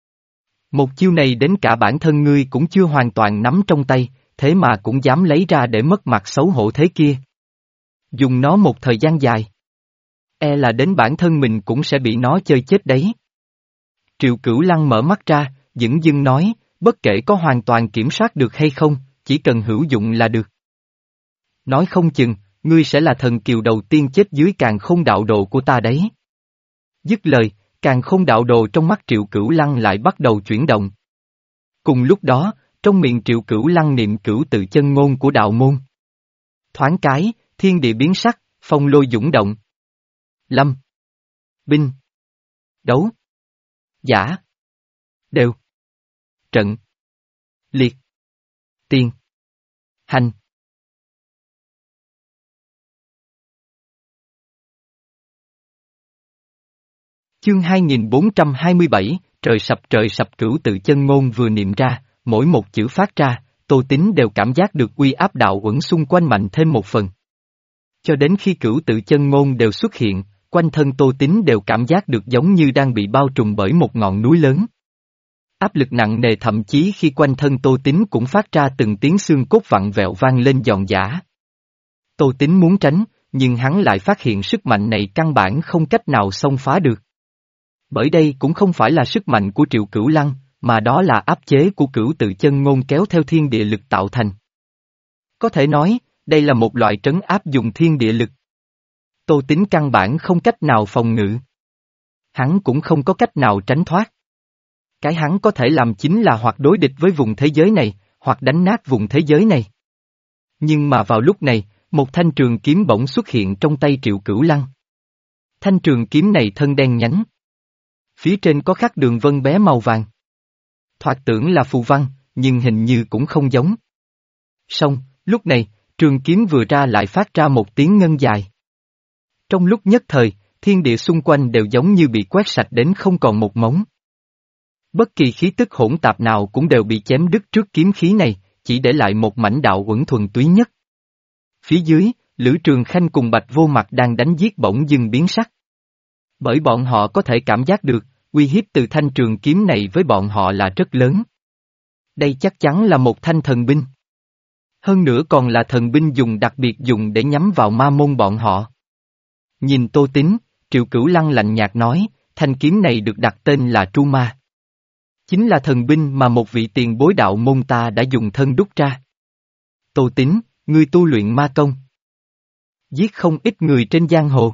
Một chiêu này đến cả bản thân ngươi cũng chưa hoàn toàn nắm trong tay, thế mà cũng dám lấy ra để mất mặt xấu hổ thế kia. Dùng nó một thời gian dài. E là đến bản thân mình cũng sẽ bị nó chơi chết đấy. Triệu Cửu Lăng mở mắt ra, dửng dưng nói, bất kể có hoàn toàn kiểm soát được hay không, chỉ cần hữu dụng là được. Nói không chừng, ngươi sẽ là thần kiều đầu tiên chết dưới càn khôn đạo đồ của ta đấy. Dứt lời, càn khôn đạo đồ trong mắt Triệu Cửu Lăng lại bắt đầu chuyển động. Cùng lúc đó, trong miệng Triệu Cửu Lăng niệm cửu tự chân ngôn của đạo môn. Thoáng cái, thiên địa biến sắc, phong lôi dũng động. Lâm. Binh. Đấu. Giả. Đều. Trận. Liệt. Tiên. Hành. Chương hai nghìn bốn trăm hai mươi bảy, trời sập trời sập cửu tự chân ngôn vừa niệm ra, mỗi một chữ phát ra, Tô Tín đều cảm giác được uy áp đạo uẩn xung quanh mạnh thêm một phần. Cho đến khi cửu tự chân ngôn đều xuất hiện, quanh thân Tô Tín đều cảm giác được giống như đang bị bao trùm bởi một ngọn núi lớn. Áp lực nặng nề thậm chí khi quanh thân Tô Tín cũng phát ra từng tiếng xương cốt vặn vẹo vang lên giòn giã. Tô Tín muốn tránh, nhưng hắn lại phát hiện sức mạnh này căn bản không cách nào xông phá được. Bởi đây cũng không phải là sức mạnh của Triệu Cửu Lăng, mà đó là áp chế của cửu tự chân ngôn kéo theo thiên địa lực tạo thành. Có thể nói, đây là một loại trấn áp dùng thiên địa lực. Tô Tín căn bản không cách nào phòng ngự. Hắn cũng không có cách nào tránh thoát. Cái hắn có thể làm chính là hoặc đối địch với vùng thế giới này, hoặc đánh nát vùng thế giới này. Nhưng mà vào lúc này, một thanh trường kiếm bỗng xuất hiện trong tay Triệu Cửu Lăng. Thanh trường kiếm này thân đen nhánh. Phía trên có khắc đường vân bé màu vàng. Thoạt tưởng là phù văn, nhưng hình như cũng không giống. Song, lúc này, trường kiếm vừa ra lại phát ra một tiếng ngân dài. Trong lúc nhất thời, thiên địa xung quanh đều giống như bị quét sạch đến không còn một mống. Bất kỳ khí tức hỗn tạp nào cũng đều bị chém đứt trước kiếm khí này, chỉ để lại một mảnh đạo uẩn thuần túy nhất. Phía dưới, Lữ Trường Khanh cùng Bạch Vô Mặt đang đánh giết bỗng dưng biến sắc. Bởi bọn họ có thể cảm giác được, uy hiếp từ thanh trường kiếm này với bọn họ là rất lớn. Đây chắc chắn là một thanh thần binh. Hơn nữa còn là thần binh dùng đặc biệt dùng để nhắm vào ma môn bọn họ. Nhìn Tô Tín, Triệu Cửu Lăng lạnh nhạt nói, thanh kiếm này được đặt tên là Tru Ma. Chính là thần binh mà một vị tiền bối đạo môn ta đã dùng thân đúc ra. Tô Tín, ngươi tu luyện ma công. Giết không ít người trên giang hồ.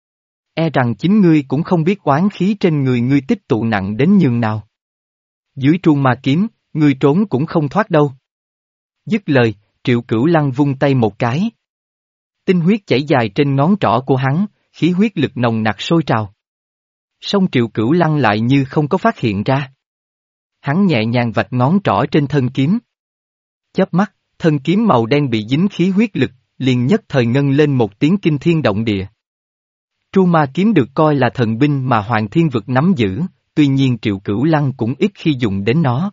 E rằng chính ngươi cũng không biết oán khí trên người ngươi tích tụ nặng đến nhường nào. Dưới Tru Ma kiếm, ngươi trốn cũng không thoát đâu. Dứt lời, Triệu Cửu Lăng vung tay một cái. Tinh huyết chảy dài trên ngón trỏ của hắn, khí huyết lực nồng nặc sôi trào. Song Triệu Cửu Lăng lại như không có phát hiện ra. Hắn nhẹ nhàng vạch ngón trỏ trên thân kiếm. Chớp mắt, thân kiếm màu đen bị dính khí huyết lực, liền nhất thời ngân lên một tiếng kinh thiên động địa. Tru Ma kiếm được coi là thần binh mà Hoàng Thiên Vực nắm giữ, tuy nhiên Triệu Cửu Lăng cũng ít khi dùng đến nó.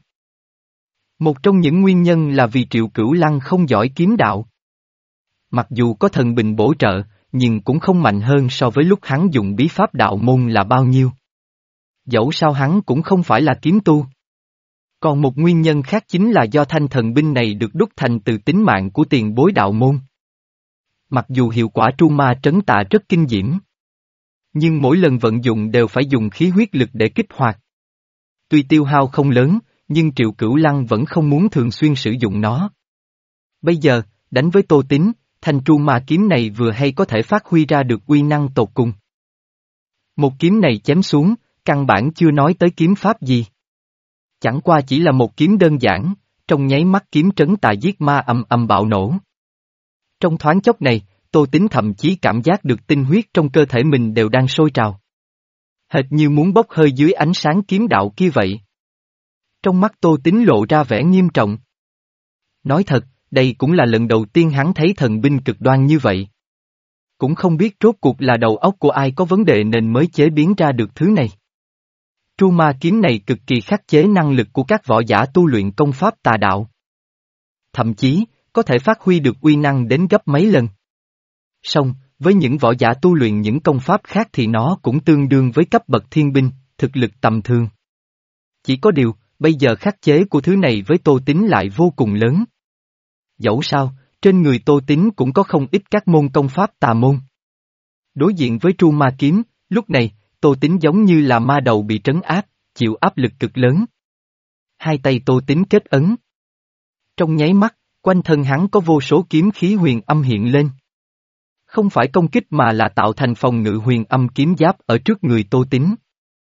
Một trong những nguyên nhân là vì Triệu Cửu Lăng không giỏi kiếm đạo. Mặc dù có thần bình bổ trợ, nhưng cũng không mạnh hơn so với lúc hắn dùng bí pháp đạo môn là bao nhiêu. Dẫu sao hắn cũng không phải là kiếm tu. Còn một nguyên nhân khác chính là do thanh thần binh này được đúc thành từ tính mạng của tiền bối đạo môn. Mặc dù hiệu quả Tru Ma trấn tà rất kinh diễm, nhưng mỗi lần vận dụng đều phải dùng khí huyết lực để kích hoạt. Tuy tiêu hao không lớn, nhưng Triệu Cửu Lăng vẫn không muốn thường xuyên sử dụng nó. Bây giờ, đánh với Tô Tín, thanh Tru Ma kiếm này vừa hay có thể phát huy ra được uy năng tột cùng. Một kiếm này chém xuống, căn bản chưa nói tới kiếm pháp gì. Chẳng qua chỉ là một kiếm đơn giản, trong nháy mắt kiếm trấn tà giết ma ầm ầm bạo nổ. Trong thoáng chốc này, Tô Tín thậm chí cảm giác được tinh huyết trong cơ thể mình đều đang sôi trào. Hệt như muốn bốc hơi dưới ánh sáng kiếm đạo kia vậy. Trong mắt Tô Tín lộ ra vẻ nghiêm trọng. Nói thật, đây cũng là lần đầu tiên hắn thấy thần binh cực đoan như vậy. Cũng không biết rốt cuộc là đầu óc của ai có vấn đề nên mới chế biến ra được thứ này. Tru Ma kiếm này cực kỳ khắc chế năng lực của các võ giả tu luyện công pháp tà đạo. Thậm chí, có thể phát huy được uy năng đến gấp mấy lần. Song, với những võ giả tu luyện những công pháp khác thì nó cũng tương đương với cấp bậc thiên binh, thực lực tầm thường. Chỉ có điều, bây giờ khắc chế của thứ này với Tô Tín lại vô cùng lớn. Dẫu sao, trên người Tô Tín cũng có không ít các môn công pháp tà môn. Đối diện với Tru Ma kiếm, lúc này, Tô Tín giống như là ma đầu bị trấn áp, chịu áp lực cực lớn. Hai tay Tô Tín kết ấn. Trong nháy mắt, quanh thân hắn có vô số kiếm khí huyền âm hiện lên. Không phải công kích mà là tạo thành phòng ngự huyền âm kiếm giáp ở trước người Tô Tín.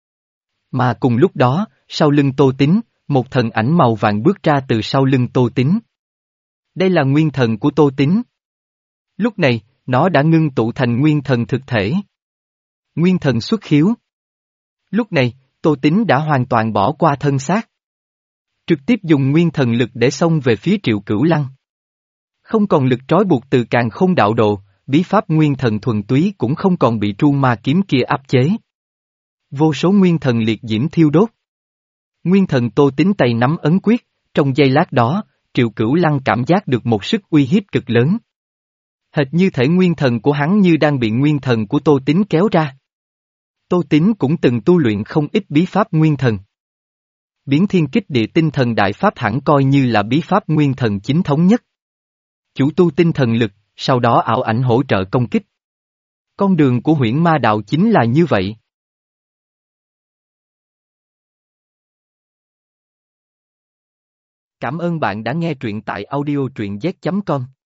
Mà cùng lúc đó, sau lưng Tô Tín, một thần ảnh màu vàng bước ra từ sau lưng Tô Tín. Đây là nguyên thần của Tô Tín. Lúc này, nó đã ngưng tụ thành nguyên thần thực thể. Nguyên thần xuất khiếu. Lúc này, Tô Tín đã hoàn toàn bỏ qua thân xác. Trực tiếp dùng nguyên thần lực để xông về phía Triệu Cửu Lăng. Không còn lực trói buộc từ càn khôn đạo độ, bí pháp nguyên thần thuần túy cũng không còn bị Tru Ma kiếm kia áp chế. Vô số nguyên thần liệt diễm thiêu đốt. Nguyên thần Tô Tín tay nắm ấn quyết, trong giây lát đó, Triệu Cửu Lăng cảm giác được một sức uy hiếp cực lớn. Hệt như thể nguyên thần của hắn như đang bị nguyên thần của Tô Tín kéo ra. Tô Tín cũng từng tu luyện không ít bí pháp nguyên thần. Biến thiên kích địa tinh thần đại pháp hẳn coi như là bí pháp nguyên thần chính thống nhất. Chủ tu tinh thần lực, sau đó ảo ảnh hỗ trợ công kích. Con đường của huyễn ma đạo chính là như vậy. Cảm ơn bạn đã nghe truyện tại audio truyện z chấm com.